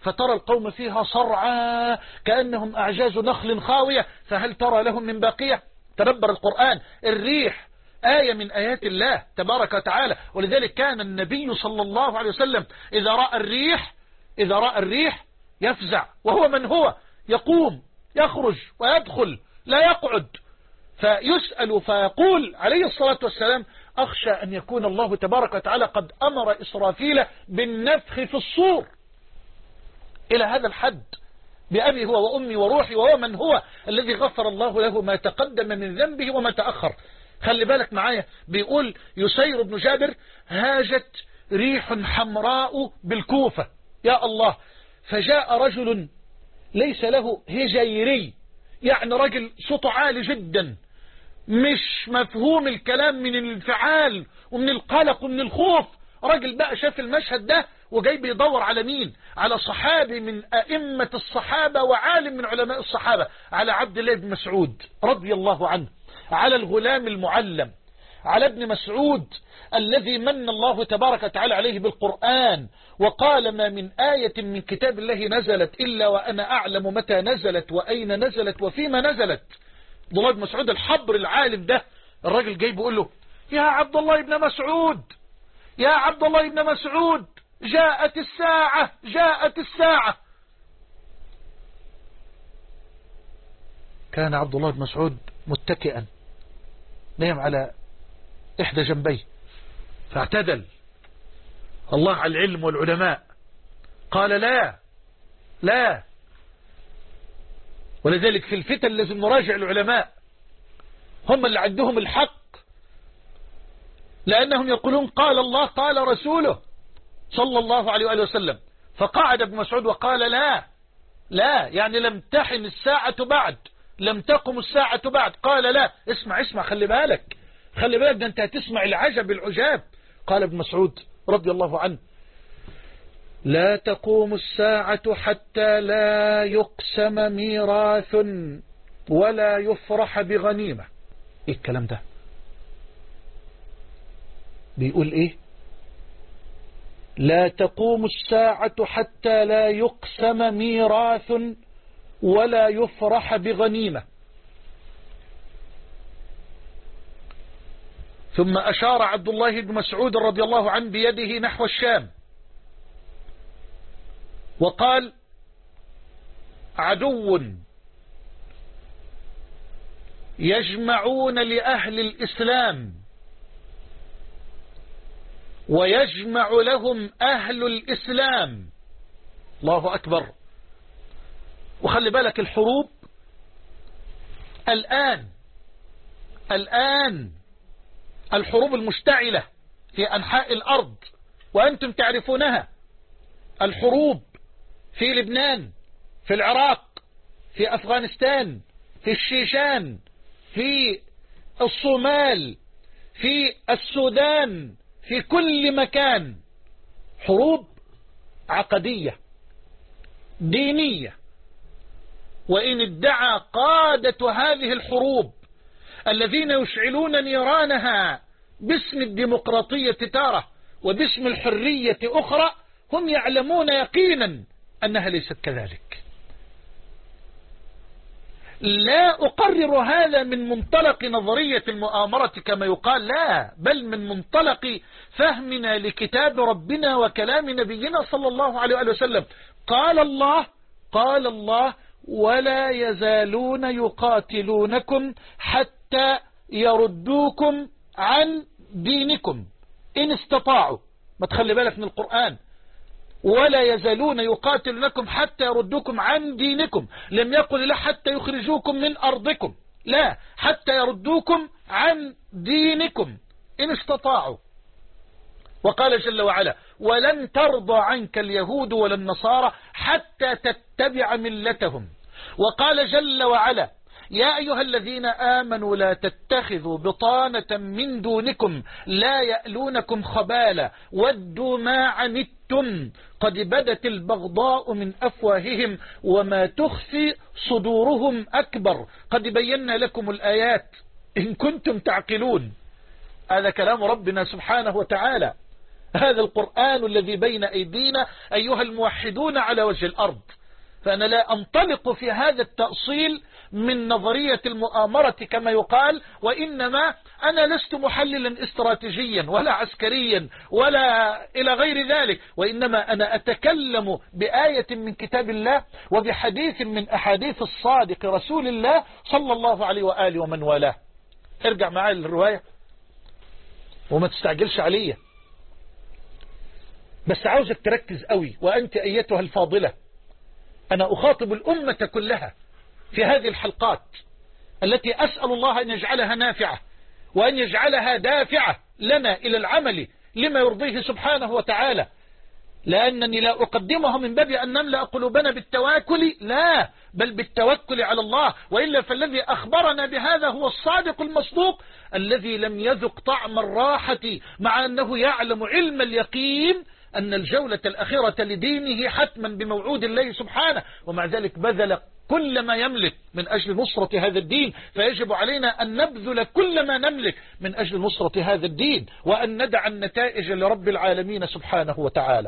Speaker 2: فترى القوم فيها صرعى كأنهم أعجاز نخل خاوية فهل ترى لهم من باقية. تدبر القرآن. الريح آية من آيات الله تبارك وتعالى، ولذلك كان النبي صلى الله عليه وسلم إذا رأى الريح إذا رأى الريح يفزع، وهو من هو يقوم يخرج ويدخل لا يقعد، فيسأل فيقول عليه الصلاة والسلام أخشى أن يكون الله تبارك وتعالى قد أمر إسرافيل بالنفخ في الصور. إلى هذا الحد، بأبي هو وأمي وروحي، وهو من هو الذي غفر الله له ما تقدم من ذنبه وما تأخر. خلي بالك معايا، بيقول يسير بن جابر هاجت ريح حمراء بالكوفة، يا الله، فجاء رجل ليس له هجيري، يعني رجل صوته عالي جدا، مش مفهوم الكلام من الانفعال ومن القلق ومن الخوف. راجل بقى شاف المشهد ده وجاي بيدور على مين؟ على صحابي من أئمة الصحابة وعالم من علماء الصحابة، على عبد الله بن مسعود رضي الله عنه، على الغلام المعلم، على ابن مسعود الذي من الله تبارك وتعالى عليه بالقرآن وقال ما من آية من كتاب الله نزلت إلا وأنا أعلم متى نزلت وأين نزلت وفيما نزلت. عبد الله بن مسعود الحبر العالم ده، الراجل جاي بيقول له يا عبد الله بن مسعود، يا عبد الله بن مسعود، جاءت الساعة جاءت الساعة. كان عبد الله بن مسعود متكئا نام على إحدى جنبيه فاعتدل. الله على العلم والعلماء قال لا لا، ولذلك في الفتن لازم نراجع العلماء، هم اللي عندهم الحق، لأنهم يقولون قال الله قال رسوله صلى الله عليه وآله وسلم. فقعد ابن مسعود وقال لا لا، يعني لم تحن الساعة بعد، لم تقم الساعة بعد. قال لا، اسمع اسمع، خلي بالك خلي بالك، ده انت هتسمع العجب العجاب. قال ابن مسعود رضي الله عنه لا تقوم الساعة حتى لا يقسم ميراث ولا يفرح بغنيمة. ايه الكلام ده؟ بيقول ايه؟ لا تقوم الساعة حتى لا يقسم ميراث ولا يفرح بغنيمة. ثم أشار عبد الله بن مسعود رضي الله عنه بيده نحو الشام وقال عدو يجمعون لأهل الإسلام ويجمع لهم أهل الإسلام. الله أكبر. وخلي بالك الحروب الآن الآن الحروب المشتعلة في أنحاء الأرض وأنتم تعرفونها، الحروب في لبنان، في العراق، في أفغانستان، في الشيشان، في الصومال، في السودان، في كل مكان حروب عقدية دينية. وإن ادعى قادة هذه الحروب الذين يشعلون نيرانها باسم الديمقراطية تارة وباسم الحرية أخرى، هم يعلمون يقينا أنها ليست كذلك. لا أقرر هذا من منطلق نظرية المؤامرة كما يقال، لا، بل من منطلق فهمنا لكتاب ربنا وكلام نبينا صلى الله عليه وسلم. قال الله قال الله ولا يزالون يقاتلونكم حتى يردوكم عن دينكم إن استطاعوا. ما تخلي بالك من القرآن، ولا يزالون يقاتلونكم حتى يردوكم عن دينكم، لم يقل لا حتى يخرجوكم من أرضكم، لا، حتى يردوكم عن دينكم إن استطاعوا. وقال جل وعلا ولن ترضى عنك اليهود ولا النصارى حتى تتبع ملتهم. وقال جل وعلا يا أيها الذين آمنوا لا تتخذوا بطانة من دونكم لا يألونكم خبالا ودوا ما عنتم قد بدت البغضاء من أفواههم وما تخفي صدورهم أكبر قد بينا لكم الآيات إن كنتم تعقلون. هذا كلام ربنا سبحانه وتعالى، هذا القرآن الذي بين أيدينا أيها الموحدون على وجه الأرض. فأنا لا أنطلق في هذا التأصيل من نظرية المؤامرة كما يقال، وإنما أنا لست محللا استراتيجيا ولا عسكريا ولا إلى غير ذلك، وإنما أنا أتكلم بآية من كتاب الله وبحديث من أحاديث الصادق رسول الله صلى الله عليه وآله ومن والاه. ارجع معي للرواية وما تستعجلش عليا، بس عاوزك تركز قوي. وأنت أيتها الفاضلة، أنا أخاطب الأمة كلها في هذه الحلقات التي أسأل الله أن يجعلها نافعة وأن يجعلها دافعة لنا إلى العمل لما يرضيه سبحانه وتعالى، لأنني لا أقدمها من باب أن نملأ قلوبنا بالتواكل، لا، بل بالتوكل على الله. وإلا فالذي أخبرنا بهذا هو الصادق المصدوق الذي لم يذق طعم الراحة، مع أنه يعلم علم اليقين أن الجولة الأخيرة لدينه حتما بموعود الله سبحانه، ومع ذلك بذل كل ما يملك من أجل نصرة هذا الدين. فيجب علينا أن نبذل كل ما نملك من أجل نصرة هذا الدين، وأن ندع النتائج لرب العالمين سبحانه وتعالى.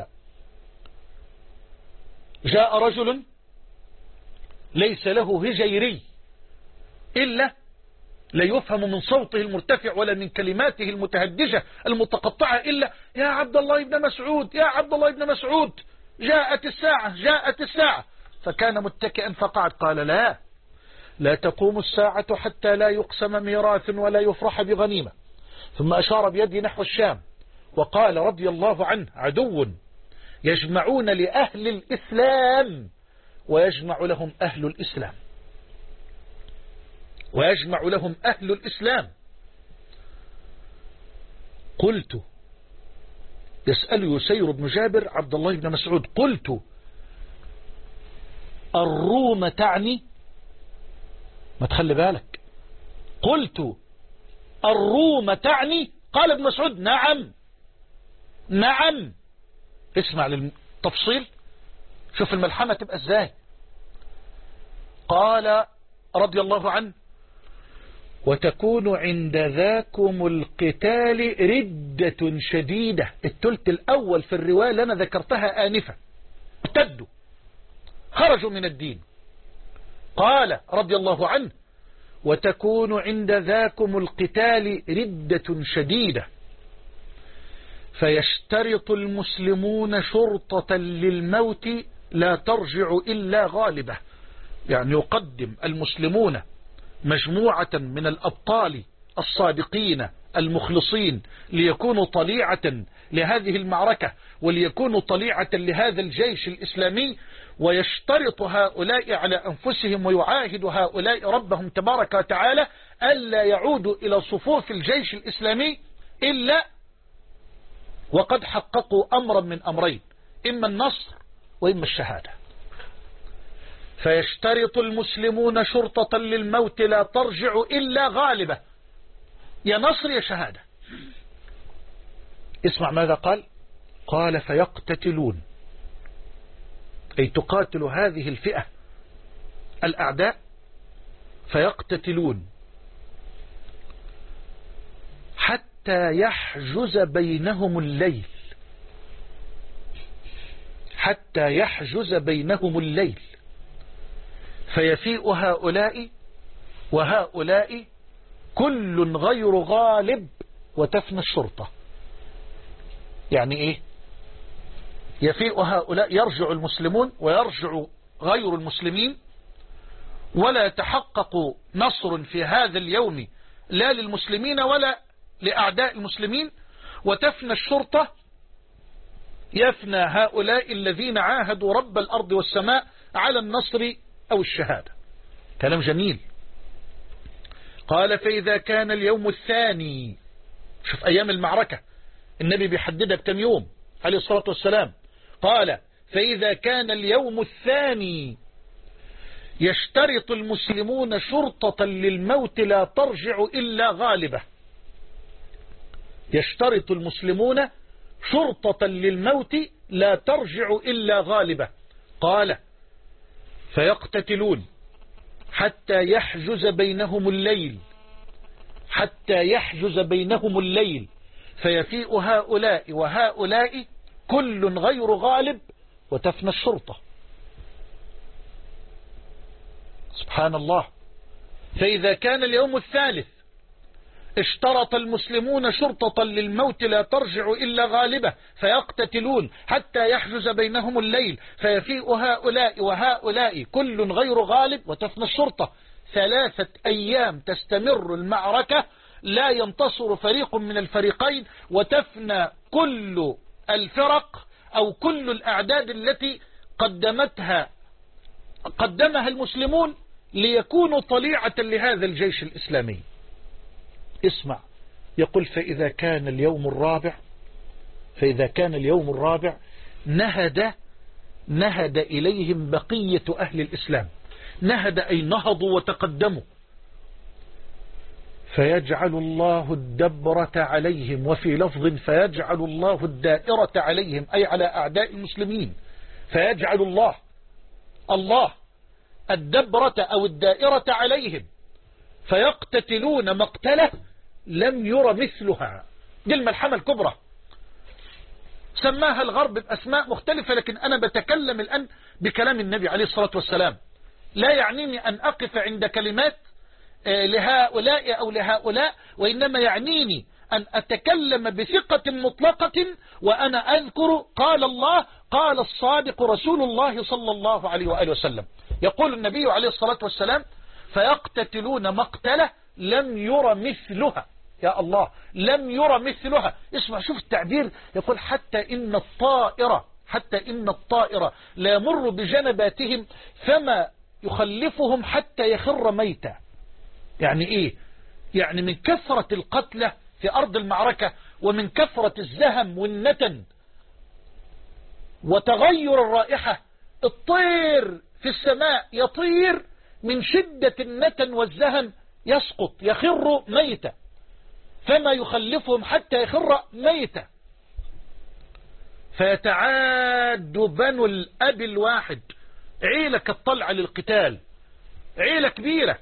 Speaker 2: جاء رجل ليس له هجيري إلا لا يفهم من صوته المرتفع ولا من كلماته المتهدجة المتقطعة إلا يا عبد الله بن مسعود، يا عبد الله بن مسعود، جاءت الساعة، جاءت الساعة. فكان متكئا فقعد. قال لا لا تقوم الساعة حتى لا يقسم ميراث ولا يفرح بغنيمة. ثم أشار بيده نحو الشام وقال رضي الله عنه عدو يجمعون لأهل الإسلام ويجمع لهم أهل الإسلام، ويجمع لهم أهل الإسلام. قلت، يسأل يسير بن جابر عبد الله بن مسعود، قلت الروم تعني؟ ما تخلي بالك، قلت الروم تعني؟ قال ابن مسعود نعم نعم. اسمع للتفصيل، شوف الملحمة تبقى ازاي. قال رضي الله عنه وتكون عند ذاكم القتال ردة شديدة. الثلث الأول في الرواية اللي أنا ذكرتها آنفة ارتدوا، خرجوا من الدين. قال رضي الله عنه وتكون عند ذاكم القتال ردة شديدة فيشترط المسلمون شرطة للموت لا ترجع إلا غالبة. يعني يقدم المسلمون مجموعة من الأبطال الصادقين المخلصين ليكونوا طليعة لهذه المعركة وليكونوا طليعة لهذا الجيش الإسلامي، ويشترط هؤلاء على أنفسهم ويعاهد هؤلاء ربهم تبارك وتعالى ألا يعودوا إلى صفوف الجيش الإسلامي إلا وقد حققوا أمرا من أمرين، إما النصر وإما الشهادة. فيشترط المسلمون شرطة للموت لا ترجع إلا غالبة، يا نصر يا شهادة. اسمع ماذا قال. قال فيقتتلون، أي تقاتل هذه الفئة الأعداء، فيقتتلون حتى يحجز بينهم الليل، حتى يحجز بينهم الليل فيفيء هؤلاء وهؤلاء كل غير غالب وتفنى الشرطة. يعني ايه؟ يفيء هؤلاء، يرجع المسلمون ويرجع غير المسلمين، ولا يتحقق نصر في هذا اليوم لا للمسلمين ولا لأعداء المسلمين، وتفنى الشرطة، يفنى هؤلاء الذين عاهدوا رب الأرض والسماء على النصر أو الشهادة. كلام جميل. قال فإذا كان اليوم الثاني، شوف أيام المعركة النبي بيحددها بكم يوم عليه الصلاة والسلام. قال فإذا كان اليوم الثاني يشترط المسلمون شرطة للموت لا ترجع إلا غالبة. يشترط المسلمون شرطة للموت لا ترجع إلا غالبة. قال فيقتتلون حتى يحجز بينهم الليل، حتى يحجز بينهم الليل فيفيء هؤلاء وهؤلاء كل غير غالب وتفنى الشرطة. سبحان الله. فإذا كان اليوم الثالث اشترط المسلمون شرطة للموت لا ترجع إلا غالبة فيقتتلون حتى يحجز بينهم الليل، فيفيء هؤلاء وهؤلاء كل غير غالب وتفنى الشرطة. ثلاثة أيام تستمر المعركة لا ينتصر فريق من الفريقين، وتفنى كل الفرق أو كل الأعداد التي قدمتها قدمها المسلمون ليكونوا طليعة لهذا الجيش الإسلامي. اسمع، يقول فإذا كان اليوم الرابع فإذا كان اليوم الرابع نهد نهد إليهم بقية أهل الإسلام. نهد أي نهضوا وتقدموا. فيجعل الله الدبرة عليهم، وفي لفظ فيجعل الله الدائرة عليهم، أي على أعداء المسلمين. فيجعل الله الله الدبرة أو الدائرة عليهم فيقتتلون مقتله لم ير مثلها. دي الملحمة الكبرى، سماها الغرب بأسماء مختلفة، لكن أنا بتكلم الآن بكلام النبي عليه الصلاة والسلام. لا يعنيني أن أقف عند كلمات لهؤلاء أو لهؤلاء، وإنما يعنيني أن أتكلم بثقة مطلقة وأنا أذكر قال الله قال الصادق رسول الله صلى الله عليه وآله وسلم. يقول النبي عليه الصلاة والسلام فيقتتلون مقتله لم ير مثلها. يا الله، لم ير مثلها. اسمع، شوف التعبير، يقول حتى إن الطائرة حتى إن الطائرة لا يمر بجنباتهم فما يخلفهم حتى يخر ميتا. يعني إيه؟ يعني من كثرة القتلى في أرض المعركة، ومن كثرة الزهم والنتن وتغير الرائحة، الطير في السماء يطير من شدة النتن والزهم يسقط يخر ميتا، فما يخلفهم حتى يخر ميتا. فيتعاد بنو الأب الواحد، عيلة كالطلعة للقتال، عيلة كبيرة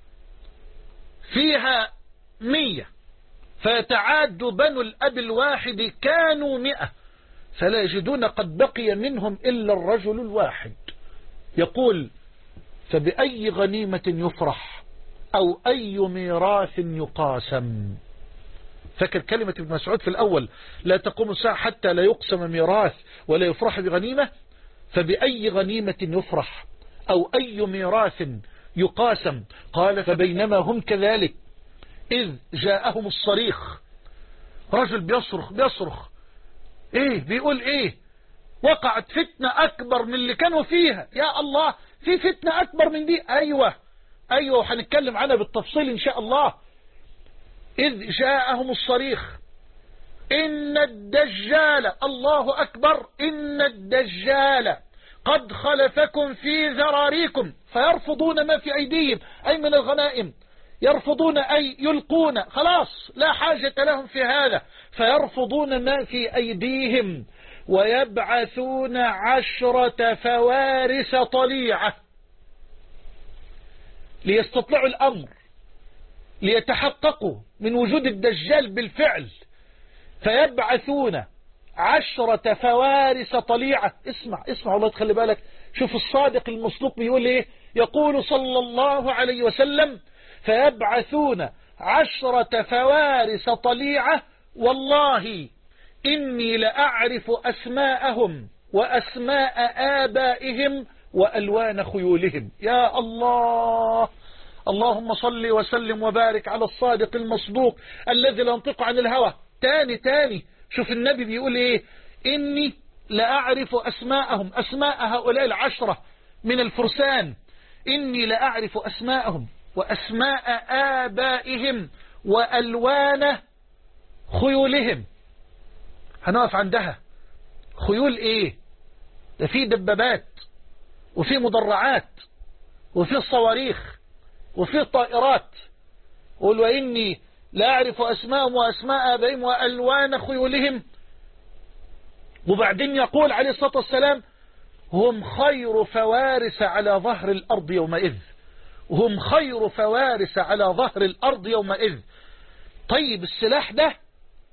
Speaker 2: فيها مية، فيتعاد بنو الأب الواحد كانوا مئة فلا يجدون قد بقي منهم إلا الرجل الواحد. يقول فبأي غنيمة يفرح أو أي ميراث يقاسم. فاكر كلمة ابن مسعود في الأول لا تقوم الساعة حتى لا يقسم ميراث ولا يفرح بغنيمة. فبأي غنيمة يفرح أو أي ميراث يقاسم. قال فبينما هم كذلك إذ جاءهم الصريخ. رجل بيصرخ بيصرخ إيه بيقول إيه؟ وقعت فتنة أكبر من اللي كانوا فيها. يا الله، في فتنة أكبر من دي؟ أيوة أيوة، وحنتكلم عنها بالتفصيل إن شاء الله. إذ جاءهم الصريخ إن الدجال، الله أكبر، إن الدجال قد خلفكم في ذراريكم. فيرفضون ما في أيديهم أي من الغنائم، يرفضون أي يلقون، خلاص لا حاجة لهم في هذا. فيرفضون ما في أيديهم ويبعثون عشرة فوارس طليعة ليستطلعوا الأمر، ليتحققوا من وجود الدجال بالفعل. فيبعثون عشرة فوارس طليعة. اسمع اسمع والله تخلي بالك، شوف الصادق المصدوق بيقول ايه. يقول صلى الله عليه وسلم فيبعثون عشرة فوارس طليعة والله إني لأعرف أسماءهم وأسماء آبائهم وألوان خيولهم. يا الله، اللهم صل وسلم وبارك على الصادق المصدوق الذي لا ينطق عن الهوى. تاني تاني شوف النبي بيقول ايه. إني لأعرف أسماءهم، أسماء هؤلاء العشرة من الفرسان. إني لأعرف أسماءهم وأسماء آبائهم وألوان خيولهم. هنقف عندها. خيول ايه؟ ده في دبابات وفي مدرعات وفي صواريخ وفي طائرات. قل وإني لا أعرف أسماءهم وأسماء آبائهم وألوان خيولهم. وبعدين يقول عليه الصلاة والسلام هم خير فوارس على ظهر الأرض يومئذ. هم خير فوارس على ظهر الأرض يومئذ. طيب السلاح ده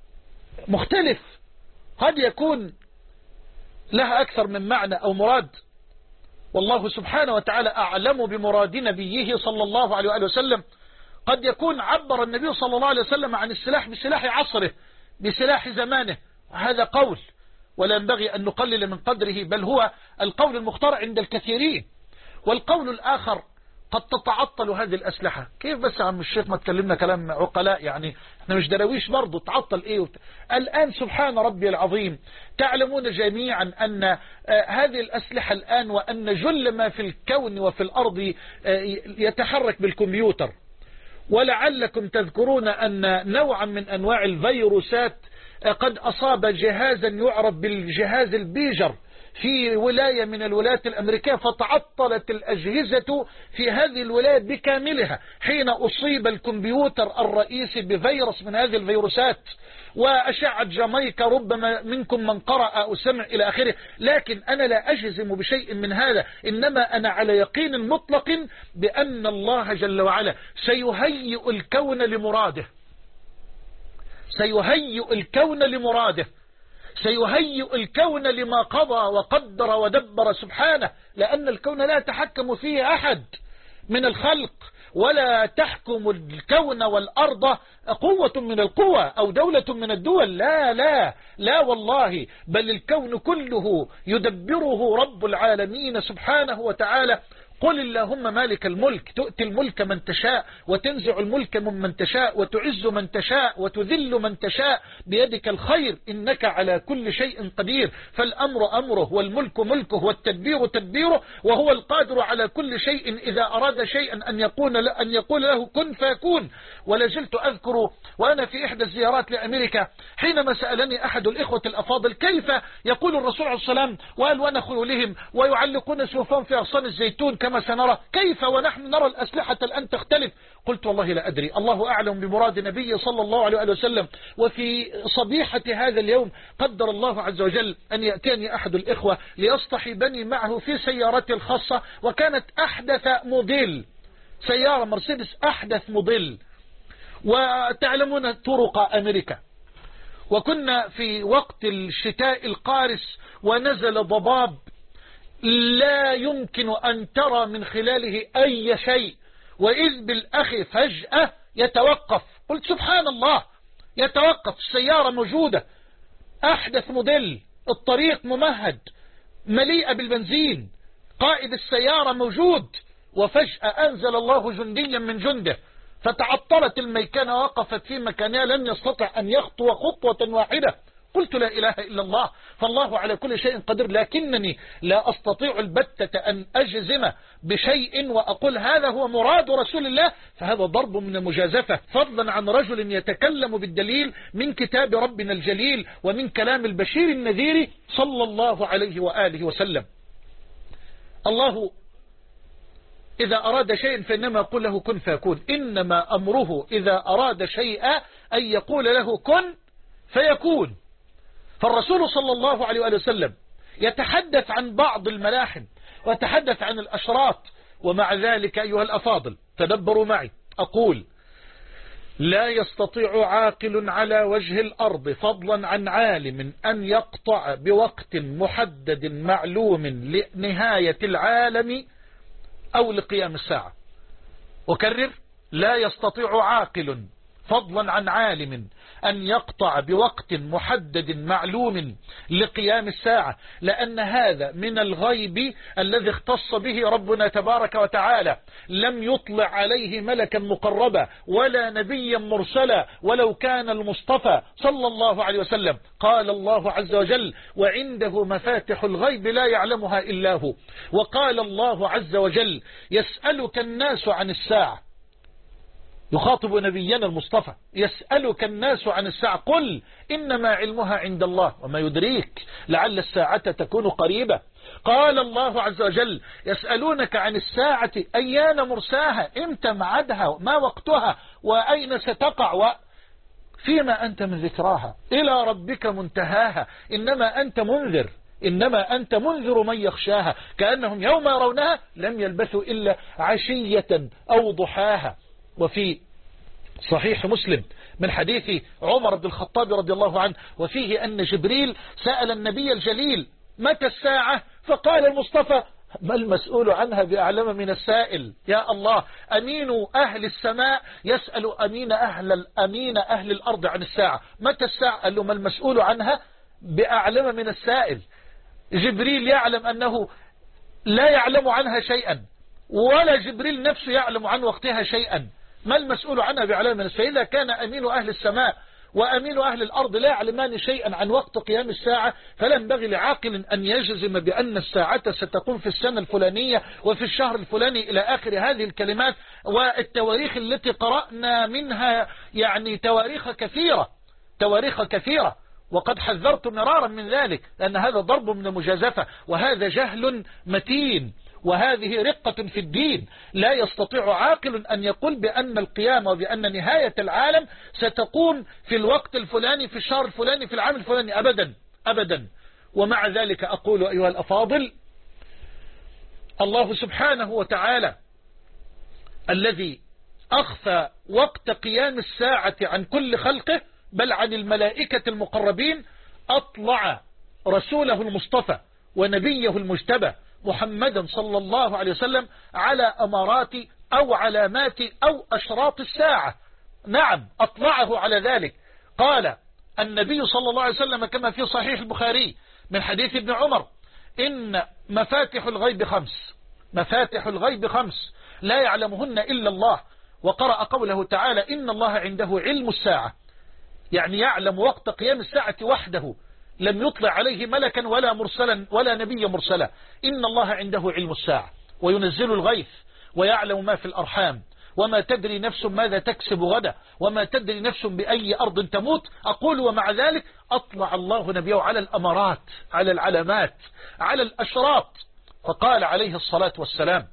Speaker 2: مختلف، قد يكون لها أكثر من معنى أو مراد، والله سبحانه وتعالى أعلم بمراد نبيه صلى الله عليه وآله وسلم. قد يكون عبر النبي صلى الله عليه وسلم عن السلاح بسلاح عصره، بسلاح زمانه، وهذا قول ولا ينبغي أن نقلل من قدره، بل هو القول المختار عند الكثيرين. والقول الآخر قد تتعطل هذه الأسلحة. كيف بس يا عم الشيخ ما تكلمنا كلام عقلاء؟ يعني احنا مش درويش برضو، تعطل ايه وت... الآن سبحان ربي العظيم تعلمون جميعا أن آه هذه الأسلحة الآن، وأن جل ما في الكون وفي الأرض آه يتحرك بالكمبيوتر. ولعلكم تذكرون أن نوعا من أنواع الفيروسات آه قد أصاب جهازا يعرف بالجهاز البيجر في ولاية من الولايات الأمريكية، فتعطلت الأجهزة في هذه الولاية بكاملها حين أصيب الكمبيوتر الرئيسي بفيروس من هذه الفيروسات. وأشعة جامايكا ربما منكم من قرأ أو سمع إلى آخره، لكن أنا لا أجزم بشيء من هذا، إنما أنا على يقين مطلق بأن الله جل وعلا سيهيئ الكون لمراده، سيهيئ الكون لمراده، سيهيئ الكون لما قضى وقدر ودبر سبحانه، لأن الكون لا يتحكم فيه أحد من الخلق، ولا تحكم الكون والأرض قوة من القوى أو دولة من الدول، لا لا لا والله، بل الكون كله يدبره رب العالمين سبحانه وتعالى. قل اللهم مالك الملك تؤتي الملك من تشاء وتنزع الملك ممن تشاء وتعز من تشاء وتذل من تشاء بيدك الخير إنك على كل شيء قدير، فالأمر أمره والملك ملكه والتدبير تدبيره، وهو القادر على كل شيء إذا أراد شيئا أن يقول أن يقول له كن فيكون. ولازلت أذكر وأنا في إحدى الزيارات لأمريكا حينما سألني أحد الإخوة الأفاضل كيف يقول الرسول عليه السلام وألوان خيولهم ويعلقون سيوفهم في أغصان الزيتون كما سنرى، كيف ونحن نرى الأسلحة الآن تختلف؟ قلت والله لا أدري، الله أعلم بمراد نبي صلى الله عليه وسلم. وفي صبيحة هذا اليوم قدر الله عز وجل أن يأتيني أحد الإخوة ليصطحبني معه في سيارتي الخاصة، وكانت أحدث موديل، سيارة مرسيدس أحدث موديل، وتعلمون طرق أمريكا، وكنا في وقت الشتاء القارس ونزل ضباب لا يمكن أن ترى من خلاله أي شيء، وإذ بالأخ فجأة يتوقف. قلت سبحان الله، يتوقف، السيارة موجودة أحدث موديل، الطريق ممهد مليئة بالبنزين، قائد السيارة موجود، وفجأة أنزل الله جنديا من جنده فتعطلت الميكنة ووقفت في مكانها، لن يستطع أن يخطو خطوة واحدة. قلت لا إله إلا الله، فالله على كل شيء قدير، لكنني لا أستطيع البتة أن أجزم بشيء وأقول هذا هو مراد رسول الله، فهذا ضرب من المجازفة، فضلا عن رجل يتكلم بالدليل من كتاب ربنا الجليل ومن كلام البشير النذير صلى الله عليه وآله وسلم. الله إذا أراد شيء فإنما يقول له كن فيكون، إنما أمره إذا أراد شيئا أن يقول له كن فيكون. فالرسول صلى الله عليه وسلم يتحدث عن بعض الملاحم ويتحدث عن الأشراط، ومع ذلك أيها الأفاضل تدبروا معي، أقول لا يستطيع عاقل على وجه الأرض فضلا عن عالم أن يقطع بوقت محدد معلوم لنهاية العالم أو لقيام الساعة. أكرر، لا يستطيع عاقل فضلا عن عالم أن يقطع بوقت محدد معلوم لقيام الساعة، لأن هذا من الغيب الذي اختص به ربنا تبارك وتعالى، لم يطلع عليه ملكا مقربا ولا نبيا مرسلا ولو كان المصطفى صلى الله عليه وسلم. قال الله عز وجل وعنده مفاتح الغيب لا يعلمها إلا هو. وقال الله عز وجل يسألك الناس عن الساعة، يخاطب نبينا المصطفى، يسألك الناس عن الساعة قل إنما علمها عند الله وما يدريك لعل الساعة تكون قريبة. قال الله عز وجل يسألونك عن الساعة أيان مرساها، إمتى معدها، ما وقتها، وأين ستقع، وفيما أنت من ذكراها، إلى ربك منتهاها، إنما أنت منذر، إنما أنت منذر من يخشاها، كأنهم يوم يرونها لم يلبثوا إلا عشية أو ضحاها. وفي صحيح مسلم من حديث عمر بن الخطاب رضي الله عنه، وفيه أن جبريل سأل النبي الجليل متى الساعة؟ فقال المصطفى ما المسؤول عنها بأعلم من السائل. يا الله، أمين أهل السماء يسأل أمين أهل أمين أهل الأرض عن الساعة، متى الساعة؟ قال له ما المسؤول عنها بأعلم من السائل. جبريل يعلم أنه لا يعلم عنها شيئا، ولا جبريل نفسه يعلم عن وقتها شيئا، ما المسؤول عنها بأعلم من السائل؟ إذا كان أمين أهل السماء وأمين أهل الأرض لا يعلمان شيئا عن وقت قيام الساعة، فلا ينبغي لعاقل أن يجزم بأن الساعة ستقوم في السنة الفلانية وفي الشهر الفلاني إلى آخر هذه الكلمات والتواريخ التي قرأنا منها، يعني تواريخ كثيرة تواريخ كثيرة وقد حذرت مرارا من ذلك، لأن هذا ضرب من المجازفة، وهذا جهل متين، وهذه رقة في الدين. لا يستطيع عاقل أن يقول بأن القيامة وبأن نهاية العالم ستكون في الوقت الفلاني في الشهر الفلاني في العام الفلاني، أبدا أبدا. ومع ذلك أقول أيها الأفاضل، الله سبحانه وتعالى الذي أخفى وقت قيام الساعة عن كل خلقه بل عن الملائكة المقربين، أطلع رسوله المصطفى ونبيه المجتبى محمدا صلى الله عليه وسلم على أمارات أو علامات أو أشراط الساعة. نعم، أطلعه على ذلك. قال النبي صلى الله عليه وسلم كما في صحيح البخاري من حديث ابن عمر: إن مفاتح الغيب خمس مفاتح الغيب خمس لا يعلمهن إلا الله. وقرأ قوله تعالى: إن الله عنده علم الساعة، يعني يعلم وقت قيام الساعة وحده، لم يطلع عليه ملكا ولا مرسلا ولا نبي مرسلا. إن الله عنده علم الساعة وينزل الغيث ويعلم ما في الأرحام وما تدري نفس ماذا تكسب غدا وما تدري نفس بأي أرض تموت. أقول ومع ذلك أطلع الله نبيه على الأمارات، على العلامات، على الأشراط. فقال عليه الصلاة والسلام،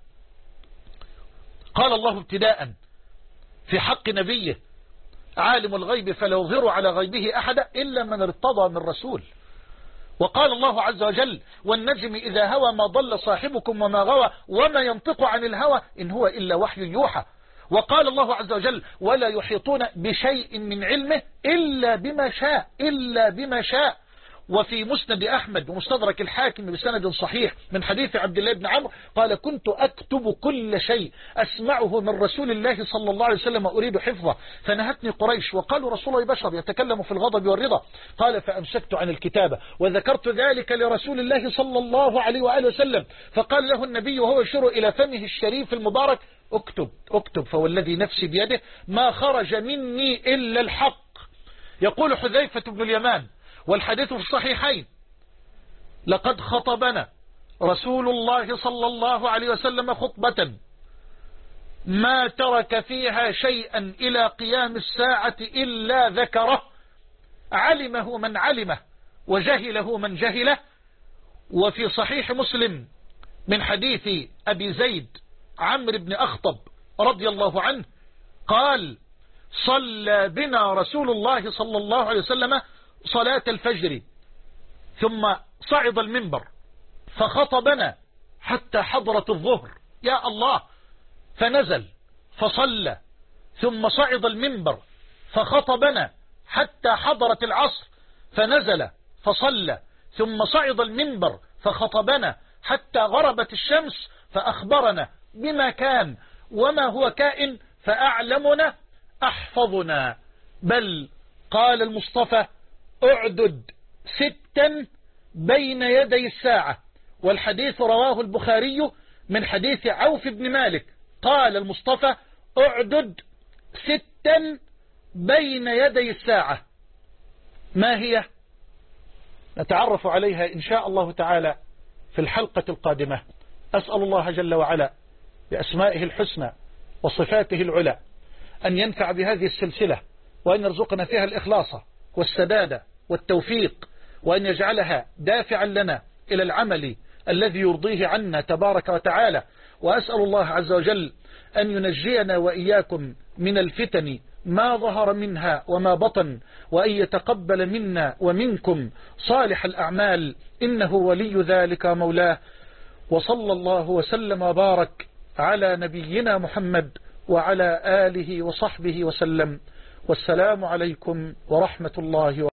Speaker 2: قال الله ابتداء في حق نبيه: عالم الغيب فلا يظهر على غيبه أحدا إلا من ارتضى من رسول. وقال الله عز وجل: والنجم إذا هوى ما ضل صاحبكم وما غوى وما ينطق عن الهوى إن هو إلا وحي يوحى. وقال الله عز وجل: ولا يحيطون بشيء من علمه إلا بما شاء إلا بما شاء. وفي مسند أحمد ومستدرك الحاكم بسند صحيح من حديث عبد الله بن عمرو قال: كنت أكتب كل شيء أسمعه من رسول الله صلى الله عليه وسلم أريد حفظه، فنهتني قريش وقالوا: رسول الله بشر يتكلم في الغضب والرضا. قال: فأمسكت عن الكتابة وذكرت ذلك لرسول الله صلى الله عليه وآله وسلم، فقال له النبي وهو يشير إلى فمه الشريف المبارك: اكتب اكتب فوالذي نفسي بيده ما خرج مني إلا الحق. يقول حذيفة بن اليمان والحديث في الصحيحين: لقد خطبنا رسول الله صلى الله عليه وسلم خطبة ما ترك فيها شيئا إلى قيام الساعة إلا ذكره، علمه من علمه وجهله من جهله. وفي صحيح مسلم من حديث أبي زيد عمرو بن أخطب رضي الله عنه قال: صلى بنا رسول الله صلى الله عليه وسلم صلاة الفجر ثم صعد المنبر فخطبنا حتى حضرت الظهر، يا الله، فنزل فصلى ثم صعد المنبر فخطبنا حتى حضرت العصر فنزل فصلى ثم صعد المنبر فخطبنا حتى غربت الشمس فأخبرنا بما كان وما هو كائن فأعلمنا أحفظنا. بل قال المصطفى: اعدد ستا بين يدي الساعة. والحديث رواه البخاري من حديث عوف بن مالك قال المصطفى: اعدد ستا بين يدي الساعة. ما هي؟ نتعرف عليها إن شاء الله تعالى في الحلقة القادمة. أسأل الله جل وعلا بأسمائه الحسنى وصفاته العلى أن ينفع بهذه السلسلة، وأن يرزقنا فيها الإخلاص والسداد والتوفيق، وأن يجعلها دافعا لنا إلى العمل الذي يرضيه عنا تبارك وتعالى. وأسأل الله عز وجل أن ينجينا وإياكم من الفتن ما ظهر منها وما بطن، وأن يتقبل منا ومنكم صالح الأعمال، إنه ولي ذلك مولاه. وصلى الله وسلم وبارك على نبينا محمد وعلى آله وصحبه وسلم، والسلام عليكم ورحمة الله وبركاته.